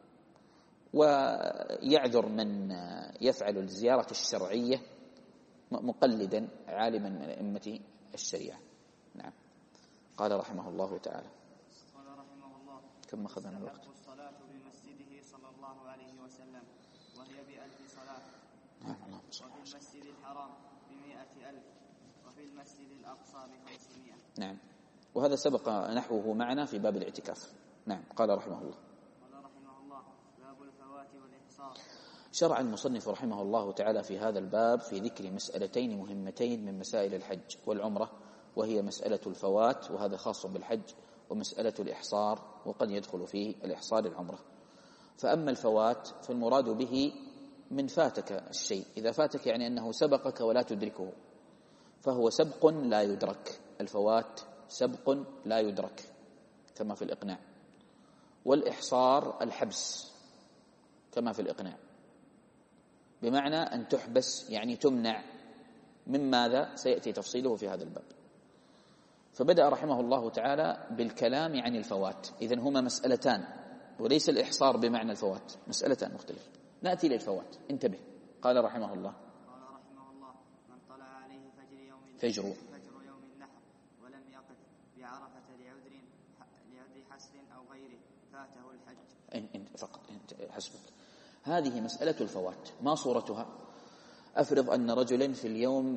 ويعذر من يفعل الزيارة الشرعية مقلدا عالما من أئمة الشريعة. نعم. قال رحمه الله تعالى قال رحمه الله كم أخذنا الوقت؟ الصلاة بمسجده صلى الله عليه وسلم وهي بألف صلاة، نعم. وفي المسجد الحرام بمئة ألف، وفي المسجد الأقصى بخمسمائة. نعم. وهذا سبق نحوه معنا في باب الاعتكاف. نعم. قال رحمه الله قال رحمه الله باب الفوات والإحصار. شرع المصنف رحمه الله تعالى في هذا الباب في ذكر مسألتين مهمتين من مسائل الحج والعمرة، وهي مسألة الفوات وهذا خاص بالحج، ومسألة الإحصار وقد يدخل فيه الإحصار العمرة. فأما الفوات فالمراد به من فاتك الشيء، إذا فاتك يعني أنه سبقك ولا تدركه، فهو سبق لا يدرك. الفوات سبق لا يدرك كما في الإقناع. والإحصار الحبس كما في الإقناع، بمعنى أن تحبس يعني تمنع من ماذا سيأتي تفصيله في هذا الباب. فبدأ رحمه الله تعالى بالكلام عن الفوات. إذن هما مسألتان، وليس الإحصار بمعنى الفوات، مسألتان مختلفة. نأتي للفوات، انتبه. قال رحمه الله قال رحمه الله من طلع عليه فجر يوم فجر فجر يوم النحر ولم يقف بعرفة لعذر لعذر حسر أو غيره فاته الحج. إن إن فقط إن حسبك. هذه مسألة الفوات. ما صورتها؟ أفرض أن رجلا في اليوم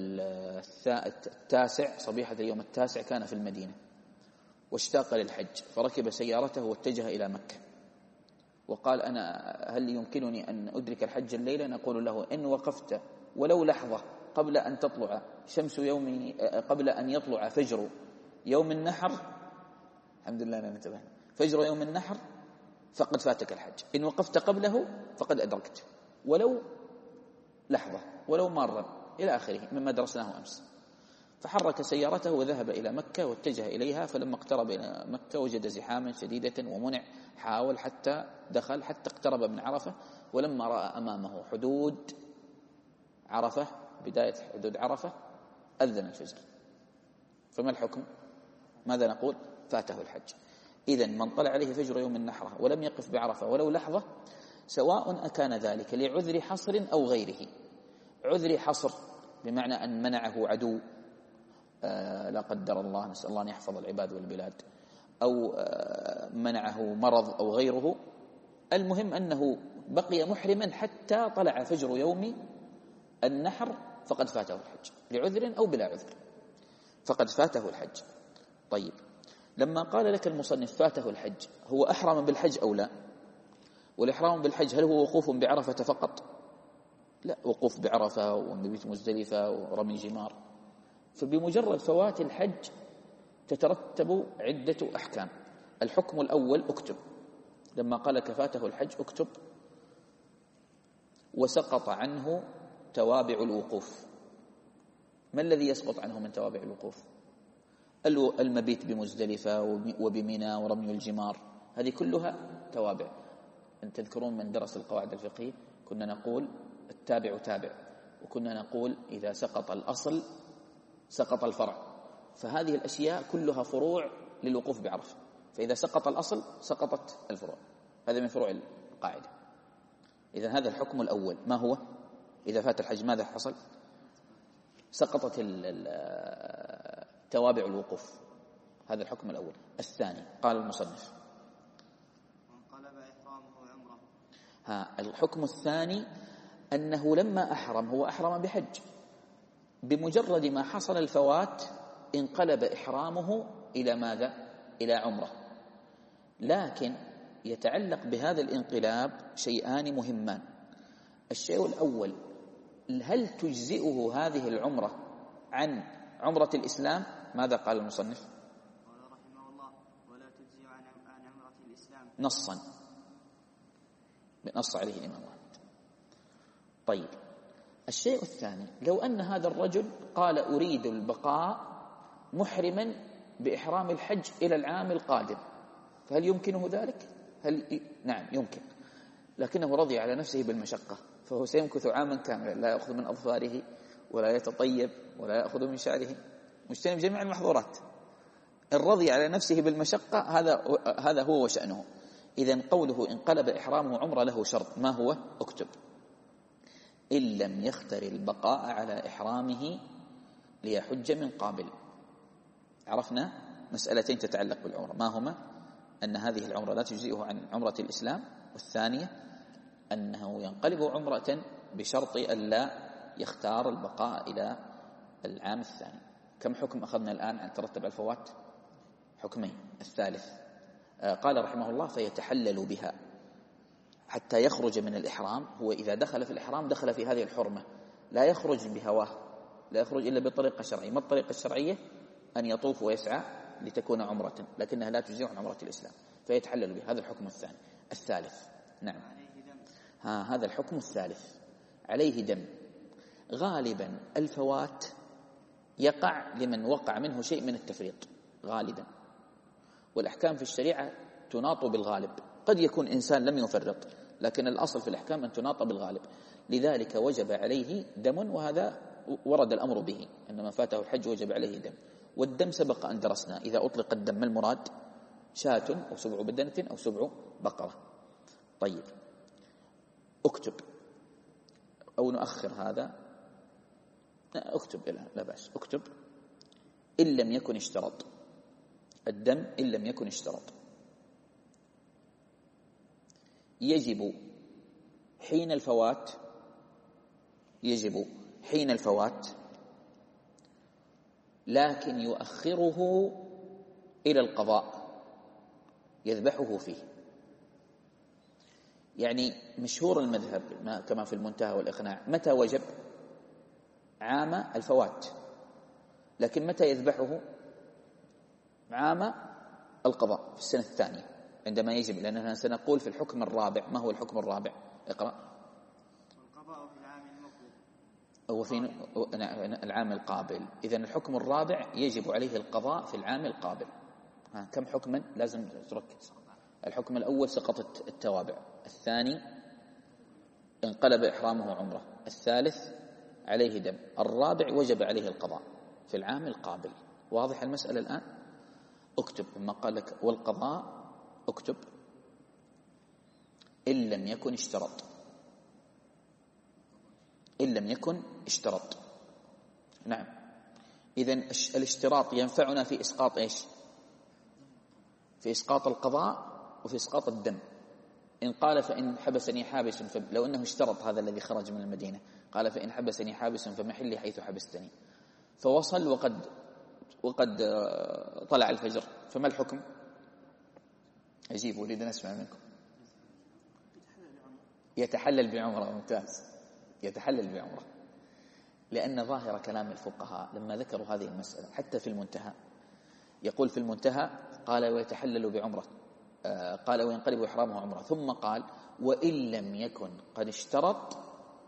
التاسع صبيحة اليوم التاسع كان في المدينة واشتاق للحج، فركب سيارته واتجه إلى مكة، وقال أنا هل يمكنني أن أدرك الحج الليلة؟ نقول له إن وقفت ولو لحظة قبل أن تطلع شمس يوم قبل أن يطلع فجر يوم النحر، الحمد لله أننا انتبهنا، فجر يوم النحر فقد فاتك الحج، إن وقفت قبله فقد أدركت ولو لحظة ولو مرة إلى آخره مما درسناه أمس. فحرك سيارته وذهب إلى مكة واتجه إليها، فلما اقترب إلى مكة وجد زحاما شديدة ومنع، حاول حتى دخل حتى اقترب من عرفة، ولما رأى أمامه حدود عرفة، بداية حدود عرفة، أذن الفجر. فما الحكم؟ ماذا نقول؟ فاته الحج. إذن من طلع عليه فجر يوم النحرة ولم يقف بعرفة ولو لحظة، سواء أكان ذلك لعذر حصر أو غيره. عذر حصر بمعنى أن منعه عدو، آه لا قدر الله، نسأل الله أن يحفظ العباد والبلاد، أو آه منعه مرض أو غيره، المهم أنه بقي محرما حتى طلع فجر يوم النحر فقد فاته الحج، لعذر أو بلا عذر فقد فاته الحج. طيب، لما قال لك المصنف فاته الحج، هو أحرم بالحج أو لا؟ والإحرام بالحج هل هو وقوف بعرفة فقط؟ لا، وقوف بعرفة ومبيت مزدلفة ورمي جمار. فبمجرد فوات الحج تترتب عدة أحكام. الحكم الأول اكتب، لما قال كفاته الحج اكتب، وسقط عنه توابع الوقوف. ما الذي يسقط عنه من توابع الوقوف؟ المبيت بمزدلفة وبمنى ورمي الجمار، هذه كلها توابع. أن تذكرون من درس القواعد الفقهية كنا نقول التابع تابع، وكنا نقول إذا سقط الأصل سقط الفرع، فهذه الأشياء كلها فروع للوقوف بعرفة، فإذا سقط الأصل سقطت الفروع، هذا من فروع القاعدة. إذن هذا الحكم الأول. ما هو؟ إذا فات الحج ماذا حصل؟ سقطت توابع الوقوف، هذا الحكم الأول. الثاني قال المصنف وانقلب إحرامه عمره. ها الحكم الثاني أنه لما أحرم، هو أحرم بحج، بمجرد ما حصل الفوات انقلب إحرامه إلى ماذا؟ إلى عمره. لكن يتعلق بهذا الانقلاب شيئان مهمان. الشيء الأول، هل تجزئه هذه العمرة عن عمرة الإسلام؟ ماذا قال المصنف؟ قال رحمه الله ولا تجزئ عن عمرة الإسلام نصا، نص عليه الإمام أحمد. طيب، الشيء الثاني، لو أن هذا الرجل قال أريد البقاء محرما بإحرام الحج إلى العام القادم، فهل يمكنه ذلك؟ هل نعم يمكن، لكنه رضي على نفسه بالمشقة، فهو سيمكث عاما كاملا لا يأخذ من أظفاره ولا يتطيب ولا يأخذ من شعره، مجتنب جميع المحظورات. الرضي على نفسه بالمشقة هذا هذا هو وشأنه. إذن قوله انقلب إحرامه عمره له شرط، ما هو؟ اكتب: إن لم يختر البقاء على إحرامه ليحج من قابل. عرفنا مسألتين تتعلق بالعمرة، ما هما؟ أن هذه العمرة لا تجزئه عن عمرة الإسلام، والثانية أنه ينقلب عمرة بشرط أن لا يختار البقاء إلى العام الثاني. كم حكم أخذنا الآن عن ترتب على الفوات؟ حكمين. الثالث قال رحمه الله فيتحلل بها حتى يخرج من الإحرام. هو إذا دخل في الإحرام دخل في هذه الحرمة، لا يخرج بهواه، لا يخرج إلا بطريقة شرعية. ما الطريقة الشرعية؟ أن يطوف ويسعى لتكون عمرة، لكنها لا تجزئ عن عمرة الإسلام، فيتحلل بها. هذا الحكم الثاني. الثالث نعم ها هذا الحكم الثالث عليه دم. غالبا الفوات يقع لمن وقع منه شيء من التفريط غالبا، والأحكام في الشريعة تناط بالغالب. قد يكون إنسان لم يفرط، لكن الأصل في الأحكام أن تناط بالغالب، لذلك وجب عليه دم، وهذا ورد الأمر به، أن من فاته الحج وجب عليه دم. والدم سبق أن درسنا إذا أطلق الدم المراد شاة أو سبع بدنة أو سبع بقرة. طيب، اكتب أو نؤخر هذا، اكتب لا بأس، اكتب إن لم يكن اشترط الدم، إن لم يكن اشترط. يجب حين الفوات، يجب حين الفوات، لكن يؤخره إلى القضاء يذبحه فيه. يعني مشهور المذهب كما في المنتهى والإقناع، متى وجب؟ عام الفوات، لكن متى يذبحه؟ عام القضاء في السنة الثانية عندما يجب، لأننا سنقول في الحكم الرابع. ما هو الحكم الرابع؟ اقرأ. والقضاء في العام المقبل هو في العام القابل. إذن الحكم الرابع يجب عليه القضاء في العام القابل. ها كم حكما لازم تركز؟ الحكم الأول سقطت التوابع، الثاني انقلب إحرامه عمره، الثالث عليه دم، الرابع وجب عليه القضاء في العام القابل. واضح المسألة الآن؟ اكتب لما قال لك والقضاء، اكتب إن لم يكن اشترط، إن لم يكن اشترط. نعم. إذن الاشتراط ينفعنا في إسقاط إيش؟ في إسقاط القضاء وفي إسقاط الدم. إن قال فإن حبسني حابس، لو أنه اشترط هذا الذي خرج من المدينة، قال فإن حبسني حابس فمحلي حيث حبستني، فوصل وقد وقد طلع الفجر، فما الحكم؟ أجيب، أريد أن أسمع منكم. يتحلل بعمرة. ممتاز، يتحلل بعمرة، لأن ظاهر كلام الفقهاء لما ذكروا هذه المسألة حتى في المنتهى، يقول في المنتهى قال ويتحلل بعمرة، قال وينقلب إحرامه عمرة، ثم قال وإن لم يكن قد اشترط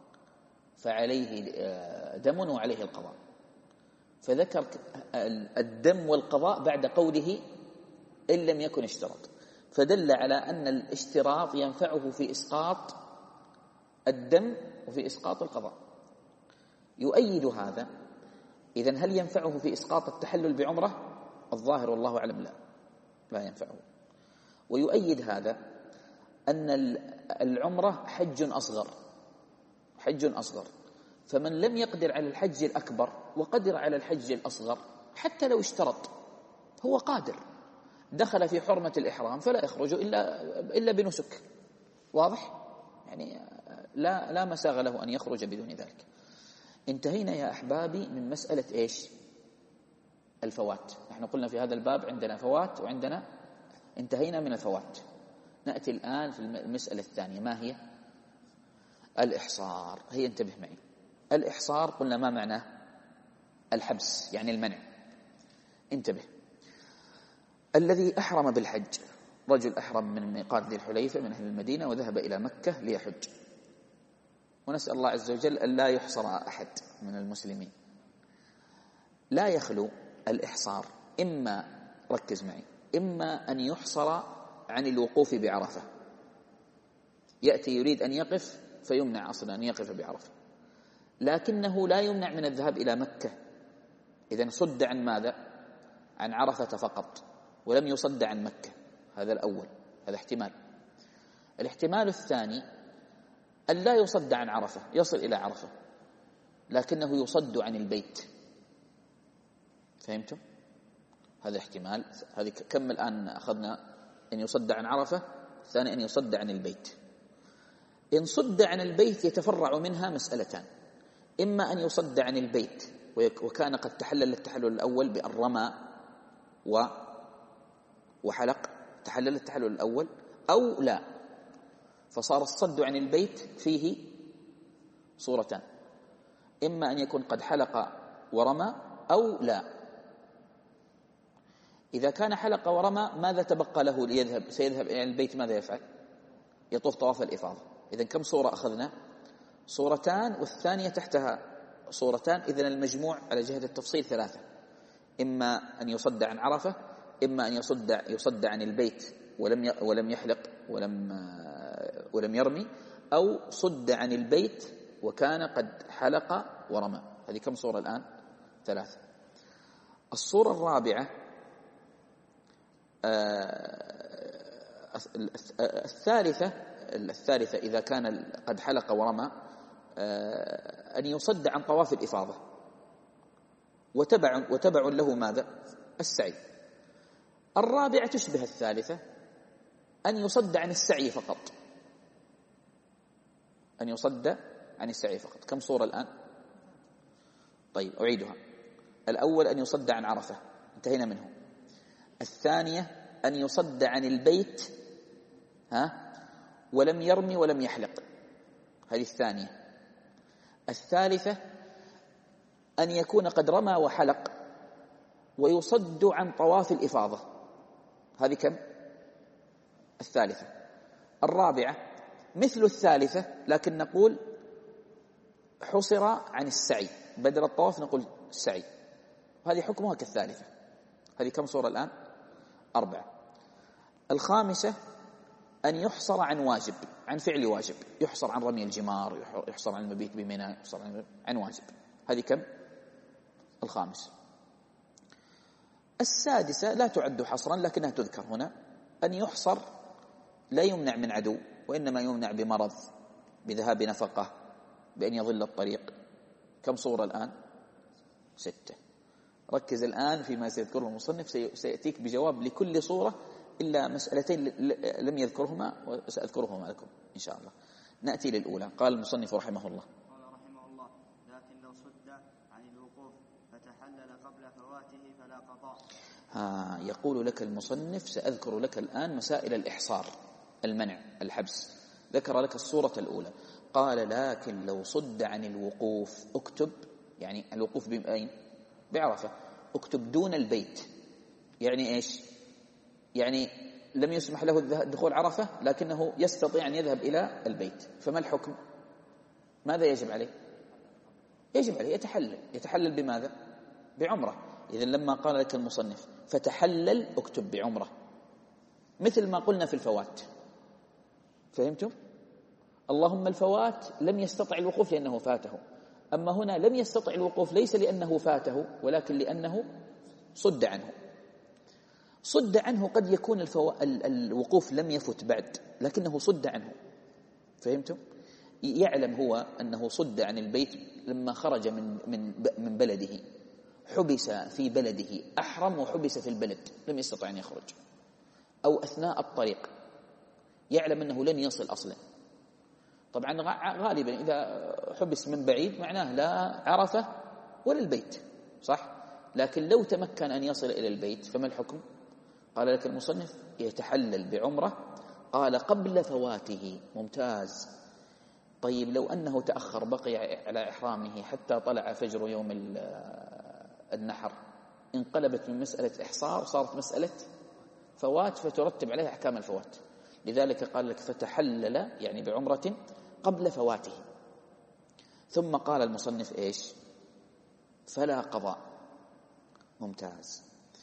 فعليه دم وعليه القضاء، فذكر الدم والقضاء بعد قوله إن لم يكن اشترط، فدل على أن الاشتراط ينفعه في إسقاط الدم وفي إسقاط القضاء. يؤيد هذا. إذن هل ينفعه في إسقاط التحلل بعمرة؟ الظاهر والله أعلم لا، لا ينفعه. ويؤيد هذا أن العمرة حج أصغر، حج أصغر، فمن لم يقدر على الحج الأكبر وقدر على الحج الأصغر حتى لو اشترط هو قادر، دخل في حرمة الإحرام فلا يخرج إلا إلا بنسك. واضح؟ يعني لا لا مساغ له أن يخرج بدون ذلك. انتهينا يا أحبابي من مسألة إيش؟ الفوات. نحن قلنا في هذا الباب عندنا فوات وعندنا، انتهينا من الفوات. نأتي الآن في المسألة الثانية، ما هي؟ الإحصار. هي انتبه معي. الإحصار قلنا ما معناه؟ الحبس، يعني المنع. انتبه. الذي أحرم بالحج، رجل أحرم من ميقات ذي الحليفة من أهل المدينة وذهب إلى مكة ليحج، ونسأل الله عز وجل أن لا يحصر أحد من المسلمين. لا يخلو الإحصار إما، ركز معي، إما أن يحصر عن الوقوف بعرفة، يأتي يريد أن يقف فيمنع أصلا أن يقف بعرفة، لكنه لا يمنع من الذهاب إلى مكة. إذن صد عن ماذا؟ عن عرفة فقط، ولم يصد عن مكة. هذا الأول، هذا احتمال. الاحتمال الثاني أن لا يصد عن عرفة، يصل إلى عرفة لكنه يصد عن البيت. فهمتم؟ هذا احتمال. هذه كم الآن أخذنا؟ أن يصد عن عرفة، الثاني أن يصد عن البيت. إن صد عن البيت يتفرع منها مسألتان، إما أن يصد عن البيت وكان قد تحلل التحلل الأول بأن رمى و وحلق، تحلل التحلل الأول، أو لا، فصار الصد عن البيت فيه صورتان، إما أن يكون قد حلق ورمى أو لا. إذا كان حلق ورمى ماذا تبقى له ليذهب؟ سيذهب إلى البيت، ماذا يفعل؟ يطوف طواف الإفاضة. إذن كم صورة أخذنا؟ صورتان، والثانية تحتها صورتان. إذن المجموع على جهة التفصيل ثلاثة، إما أن يصد عن عرفة، إما أن يصد يصد عن البيت ولم ولم يحلق ولم ولم يرمي، أو صد عن البيت وكان قد حلق ورمى. هذه كم صورة الآن؟ ثلاثة. الصورة الرابعة الثالثة الثالثة إذا كان قد حلق ورمى أن يصد عن طواف الإفاضة، وتبع وتبع له ماذا؟ السعي. الرابعة تشبه الثالثة، أن يصد عن السعي فقط، أن يصد عن السعي فقط. كم صورة الآن؟ طيب أعيدها. الأول أن يصد عن عرفة، انتهينا منه. الثانية أن يصد عن البيت ها ولم يرمي ولم يحلق، هذه الثانية. الثالثة أن يكون قد رمى وحلق ويصد عن طواف الإفاضة. هذه كم؟ الثالثة. الرابعة مثل الثالثة لكن نقول حصر عن السعي، بدل الطواف نقول السعي، هذه حكمها كالثالثة. هذه كم صورة الآن؟ أربعة. الخامسة أن يحصر عن واجب، عن فعل واجب، يحصر عن رمي الجمار، يحصر عن المبيت بمنى، يحصر عن, عن واجب. هذه كم؟ الخامس. السادسة لا تعد حصرا لكنها تذكر هنا، أن يحصر لا يمنع من عدو وإنما يمنع بمرض، بذهاب نفقة، بأن يضل الطريق. كم صورة الآن؟ ستة. ركز الآن فيما سيذكره المصنف، سيأتيك بجواب لكل صورة إلا مسألتين لم يذكرهما وسأذكرهما لكم إن شاء الله. نأتي للأولى. قال المصنف رحمه الله: قال رحمه الله: لكن لو صد عن الوقوف فتحلل قبل فواته فلا قضاء. ها يقول لك المصنف سأذكر لك الآن مسائل الإحصار، المنع، الحبس. ذكر لك الصورة الأولى، قال: لكن لو صد عن الوقوف، اكتب يعني الوقوف بأين؟ بعرفة. اكتب دون البيت، يعني إيش؟ يعني لم يسمح له دخول عرفة لكنه يستطيع أن يذهب إلى البيت، فما الحكم؟ ماذا يجب عليه؟ يجب عليه يتحلل. يتحلل بماذا؟ بعمرة. إذن لما قال لك المصنف فتحلل، اكتب بعمرة، مثل ما قلنا في الفوات. فهمتم؟ اللهم الفوات لم يستطع الوقوف لأنه فاته، أما هنا لم يستطع الوقوف ليس لأنه فاته ولكن لأنه صد عنه. صد عنه قد يكون الفو... الوقوف لم يفت بعد لكنه صد عنه. فهمتم؟ يعلم هو أنه صد عن البيت لما خرج من من من بلده، حبس في بلده، أحرم وحبس في البلد لم يستطع أن يخرج، أو أثناء الطريق يعلم أنه لن يصل أصلا. طبعا غالبا إذا حبس من بعيد معناه لا عرفة ولا البيت، صح؟ لكن لو تمكن أن يصل إلى البيت فما الحكم؟ قال لك المصنف يتحلل بعمرة. قال قبل فواته. ممتاز. طيب لو أنه تأخر بقي على إحرامه حتى طلع فجر يوم النحر، انقلبت من مسألة إحصار صارت مسألة فوات، فترتب عليها أحكام الفوات. لذلك قال لك فتحلل يعني بعمرة قبل فواته. ثم قال المصنف إيش؟ فلا قضاء. ممتاز.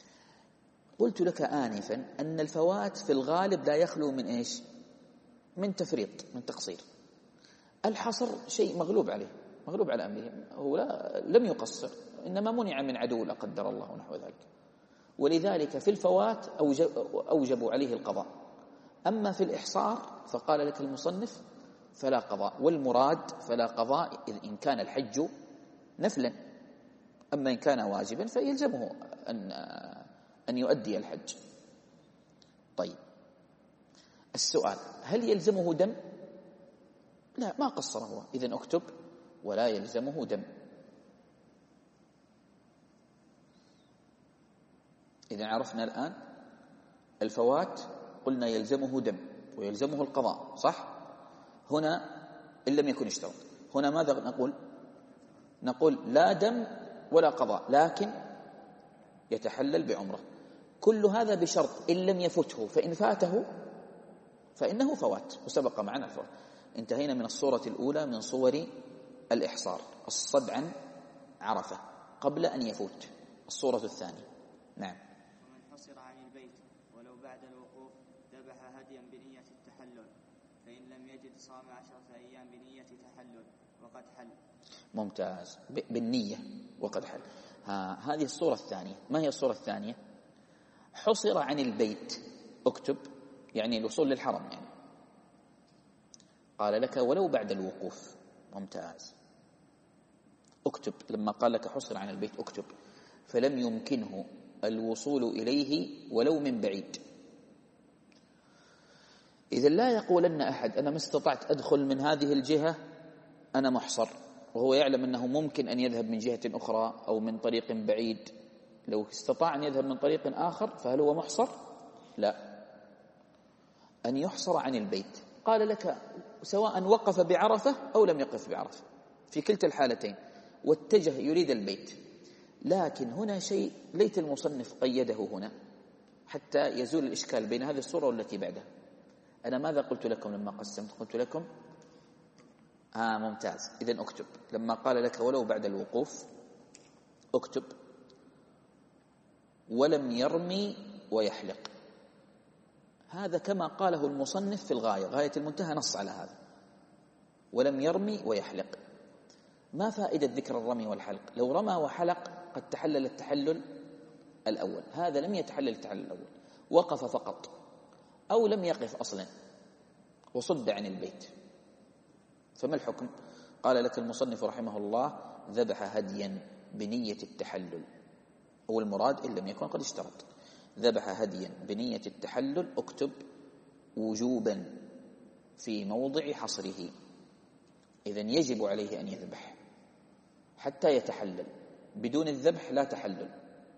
قلت لك آنفا أن الفوات في الغالب لا يخلو من إيش؟ من تفريط، من تقصير. الحصر شيء مغلوب عليه، مغلوب على أمره، هو لا لم يقصر، إنما منع من عدو لا قدر الله ونحو ذلك، ولذلك في الفوات أوجبوا عليه القضاء. أما في الإحصار فقال لك المصنف فلا قضاء، والمراد فلا قضاء إن كان الحج نفلا، أما إن كان واجبا فيلزمه أن أن يؤدي الحج. طيب السؤال: هل يلزمه دم؟ لا، ما قصر هو، إذن اكتب ولا يلزمه دم. إذن عرفنا الآن الفوات قلنا يلزمه دم ويلزمه القضاء، صح؟ هنا إن لم يكن اشترط. هنا ماذا نقول؟ نقول لا دم ولا قضاء لكن يتحلل بعمرة. كل هذا بشرط إن لم يفته، فإن فاته فإنه فوات، وسبق معنا الفوات. انتهينا من الصورة الأولى من صور الإحصار، الصد عن عرفة قبل أن يفوت. الصورة الثانية. نعم. ومن حصر عن البيت ولو بعد الوقوف ذبح هديا بنية التحلل، فإن لم يجد صام عشرة أيام بنية تحلل وقد حل. ممتاز. بالنية وقد حل. ها هذه الصورة الثانية. ما هي الصورة الثانية؟ حصر عن البيت، اكتب يعني الوصول للحرم يعني. قال لك ولو بعد الوقوف. ممتاز. اكتب لما قال لك حصر عن البيت اكتب فلم يمكنه الوصول إليه ولو من بعيد. إذا لا يقولن أحد أنا ما استطعت أدخل من هذه الجهة أنا محصر، وهو يعلم أنه ممكن أن يذهب من جهة أخرى أو من طريق بعيد. لو استطاع أن يذهب من طريق آخر فهل هو محصر؟ لا، أن يحصر عن البيت. قال لك سواء وقف بعرفة أو لم يقف بعرفة، في كلتا الحالتين واتجه يريد البيت، لكن هنا شيء ليت المصنف قيده هنا حتى يزول الإشكال بين هذه الصورة والتي بعدها. أنا ماذا قلت لكم لما قسمت؟ قلت لكم آه ممتاز، إذن أكتب. لما قال لك ولو بعد الوقوف أكتب ولم يرمي ويحلق، هذا كما قاله المصنف في الغاية، غاية المنتهى نص على هذا، ولم يرمي ويحلق. ما فائدة ذكر الرمي والحلق؟ لو رمى وحلق قد تحلل التحلل الأول، هذا لم يتحلل التحلل الأول، وقف فقط أو لم يقف أصلا وصد عن البيت، فما الحكم؟ قال لك المصنف رحمه الله ذبح هديا بنية التحلل، أو المراد إن لم يكن قد اشترط، ذبح هديا بنية التحلل، اكتب وجوبا في موضع حصره، إذن يجب عليه أن يذبح حتى يتحلل، بدون الذبح لا تحلل.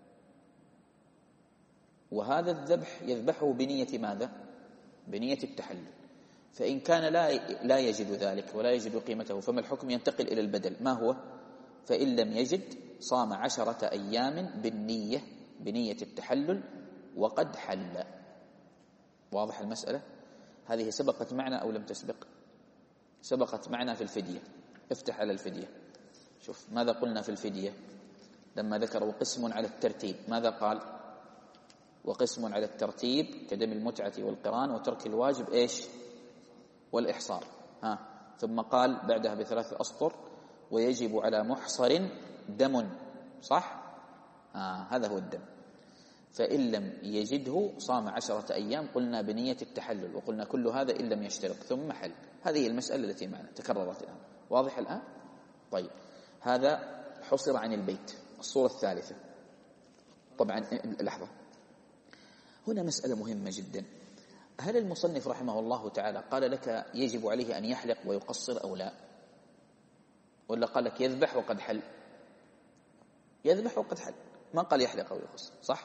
وهذا الذبح يذبحه بنية ماذا؟ بنية التحلل. فإن كان لا لا يجد ذلك ولا يجد قيمته فما الحكم؟ ينتقل إلى البدل، ما هو؟ فإن لم يجد صام عشرة أيام بالنية بنية التحلل وقد حل. واضح المسألة؟ هذه سبقت معنا أو لم تسبق؟ سبقت معنا في الفدية. افتح على الفدية، شوف ماذا قلنا في الفدية لما ذكروا قسم على الترتيب، ماذا قال؟ وقسم على الترتيب كدم المتعة والقران وترك الواجب إيش؟ والإحصار. ها ثم قال بعدها بثلاث أسطر ويجب على محصر دم، صح؟ آه هذا هو الدم. فإن لم يجده صام عشرة أيام، قلنا بنية التحلل، وقلنا كل هذا إن لم يشترط ثم حل. هذه المسألة التي معنا تكررت الآن، واضح الآن؟ طيب هذا حصر عن البيت. الصورة الثالثة طبعا لحظة، هنا مسألة مهمة جدا. هل المصنف رحمه الله تعالى قال لك يجب عليه أن يحلق ويقصر أو لا؟ ولا قال لك يذبح وقد حل؟ يذبح وقد حل، ما قال يحلق أو يقصر، صح؟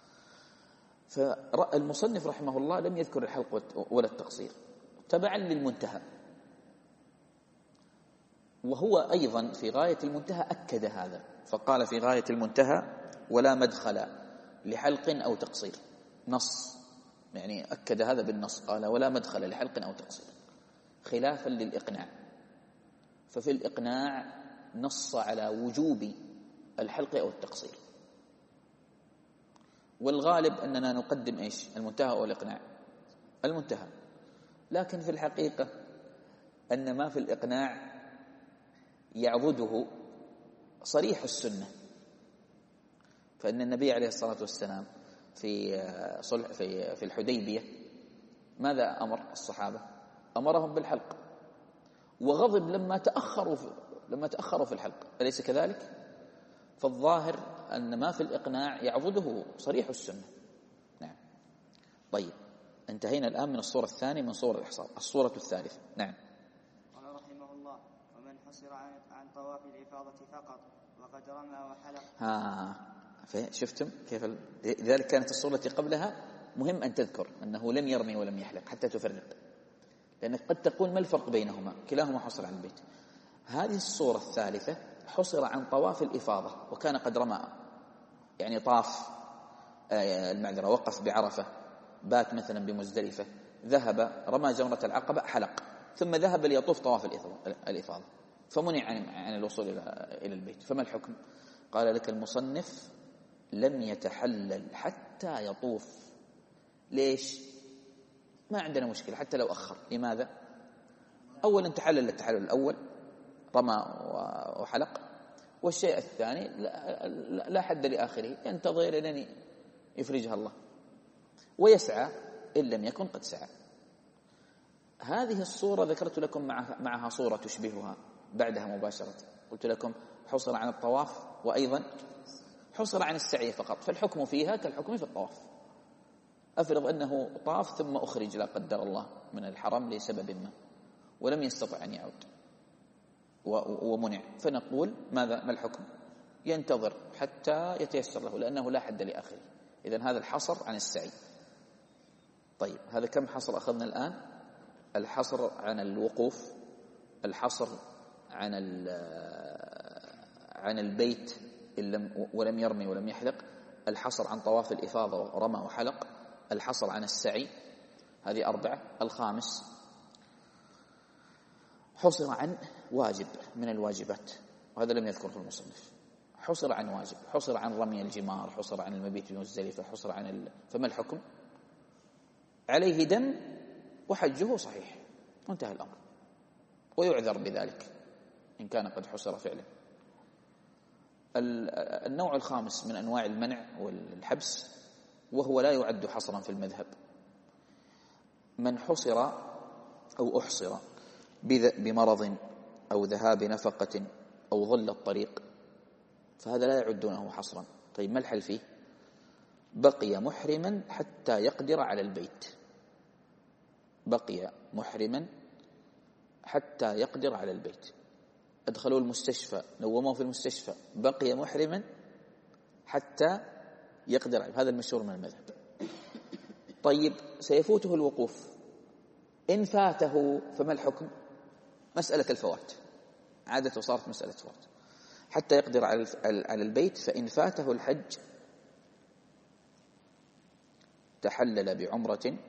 فالمصنف رحمه الله لم يذكر الحلق ولا التقصير تبعا للمنتهى، وهو أيضا في غاية المنتهى أكد هذا، فقال في غاية المنتهى ولا مدخل لحلق أو تقصير، نص يعني أكد هذا بالنص، قال ولا مدخل لحلق أو تقصير، خلافا للإقناع. ففي الإقناع نص على وجوب الحلق أو التقصير، والغالب أننا نقدم إيش؟ المنتهى أو الإقناع؟ المنتهى. لكن في الحقيقة أن ما في الإقناع يعضده صريح السنة، فإن النبي عليه الصلاة والسلام في صلح في في الحديبية ماذا أمر الصحابة؟ أمرهم بالحلق، وغضب لما تأخروا في لما تأخروا في الحلق، أليس كذلك؟ فالظاهر أن ما في الإقناع يعضده صريح السنة. نعم. طيب انتهينا الآن من الصورة الثانية من صور الإحصار. الصورة الثالثة. نعم. قال رحمه الله ومن حصر عن, عن طواف الإفاضة فقط وقد رمى وحلق. ها شفتم كيف ال... لذلك كانت الصورة التي قبلها مهم أن تذكر أنه لم يرمي ولم يحلق حتى تفرق، لأنك قد تقول ما الفرق بينهما؟ كلاهما حصر عن البيت. هذه الصورة الثالثة حصر عن طواف الإفاضة وكان قد رمى، يعني طاف آه المعذرة وقف بعرفة، بات مثلا بمزدلفة، ذهب رمى جمرة العقبة، حلق، ثم ذهب ليطوف طواف الإفاضة فمنع عن عن الوصول إلى البيت. فما الحكم؟ قال لك المصنف لم يتحلل حتى يطوف. ليش؟ ما عندنا مشكلة حتى لو أخر. لماذا؟ أولا تحلل التحلل الأول، رمى وحلق، والشيء الثاني لا حد لآخره، ينتظر لن يفرجها الله ويسعى إن لم يكن قد سعى. هذه الصورة ذكرت لكم معها صورة تشبهها بعدها مباشرة، قلت لكم حصر عن الطواف وأيضا حصر عن السعي فقط، فالحكم فيها كالحكم في الطواف. أفرض أنه طاف ثم أخرج لا قدر الله من الحرم لسبب ما ولم يستطع أن يعود ومنع، فنقول ماذا؟ ما الحكم؟ ينتظر حتى يتيسر له، لأنه لا حد لآخره. إذن هذا الحصر عن السعي. طيب هذا كم حصر أخذنا الآن؟ الحصر عن الوقوف، الحصر عن عن البيت إن لم ولم يرمي ولم يحلق، الحصر عن طواف الإفاضة ورمى وحلق، الحصر عن السعي، هذه أربعة. الخامس حصر عن واجب من الواجبات، وهذا لم يذكره المصنف، حصر عن واجب، حصر عن رمي الجمار، حصر عن المبيت بمزدلفة، حصر عن ال... فما الحكم؟ عليه دم وحجه صحيح، وانتهى الأمر، ويعذر بذلك إن كان قد حصر فعلا. النوع الخامس من أنواع المنع والحبس، وهو لا يعد حصرا في المذهب، من حصر أو أحصر بمرض أو ذهاب نفقة أو ظل الطريق، فهذا لا يعدونه حصرا. طيب ما الحل فيه؟ بقي محرما حتى يقدر على البيت، بقي محرما حتى يقدر على البيت. أدخلوا المستشفى، نوموه في المستشفى، بقي محرما حتى يقدر على، هذا المشهور من المذهب. طيب سيفوته الوقوف، إن فاته فما الحكم؟ مسألة الفوات، عادته صارت مسألة فوات، حتى يقدر على البيت. فإن فاته الحج تحلل بعمرة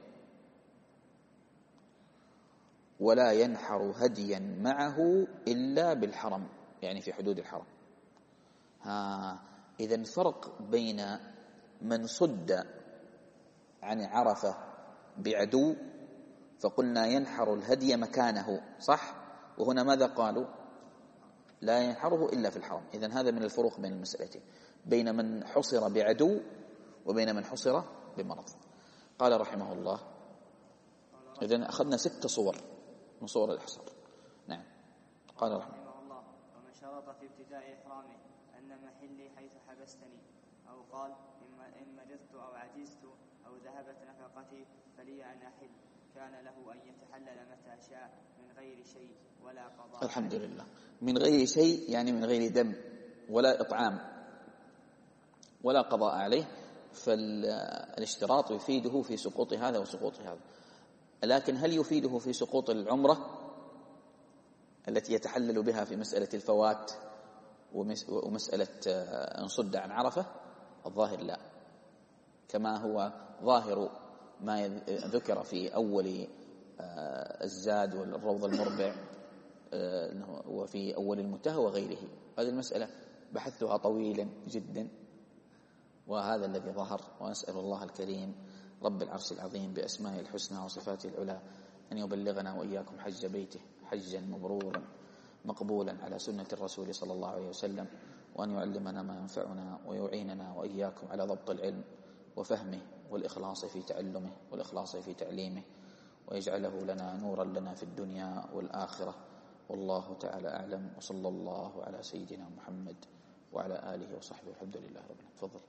ولا ينحر هديا معه إلا بالحرم، يعني في حدود الحرم. ها إذن فرق بين من صد عن عرفة بعدو فقلنا ينحر الهدي مكانه، صح؟ وهنا ماذا قالوا؟ لا ينحره إلا في الحرم. إذن هذا من الفروق بين المسألتين، بين من حصر بعدو وبين من حصر بمرض. قال رحمه الله، إذن أخذنا ست صور من صور الإحصار. نعم. قال رحمه الله: ومن شرط في ابتداء إحرامه أن محلي حيث حبستني، أو قال إن مرضت أو عجزت أو ذهبت نفقتي فلي أن أحل، كان له أن يتحلل متى شاء من غير شيء ولا قضاء. الحمد لله. من غير شيء يعني من غير دم ولا إطعام ولا قضاء عليه، فالاشتراط يفيده في سقوط هذا وسقوط هذا. لكن هل يفيده في سقوط العمرة التي يتحلل بها في مسألة الفوات ومسألة أن صد عن عرفة؟ الظاهر لا، كما هو ظاهر ما ذكر في أول الزاد والروض المربع وفي أول المنتهى وغيره. هذه المسألة بحثتها طويلا جدا، وهذا الذي ظهر. وأسأل الله الكريم رب العرش العظيم بأسمائه الحسنى وصفاته العلى أن يبلغنا وإياكم حج بيته حجا مبرورا مقبولا على سنة الرسول صلى الله عليه وسلم، وأن يعلمنا ما ينفعنا ويعيننا وإياكم على ضبط العلم وفهمه والإخلاص في تعلمه والإخلاص في تعليمه، ويجعله لنا نورا لنا في الدنيا والآخرة. والله تعالى أعلم، وصلى الله على سيدنا محمد وعلى آله وصحبه. الحمد لله رب العالمين. تفضل.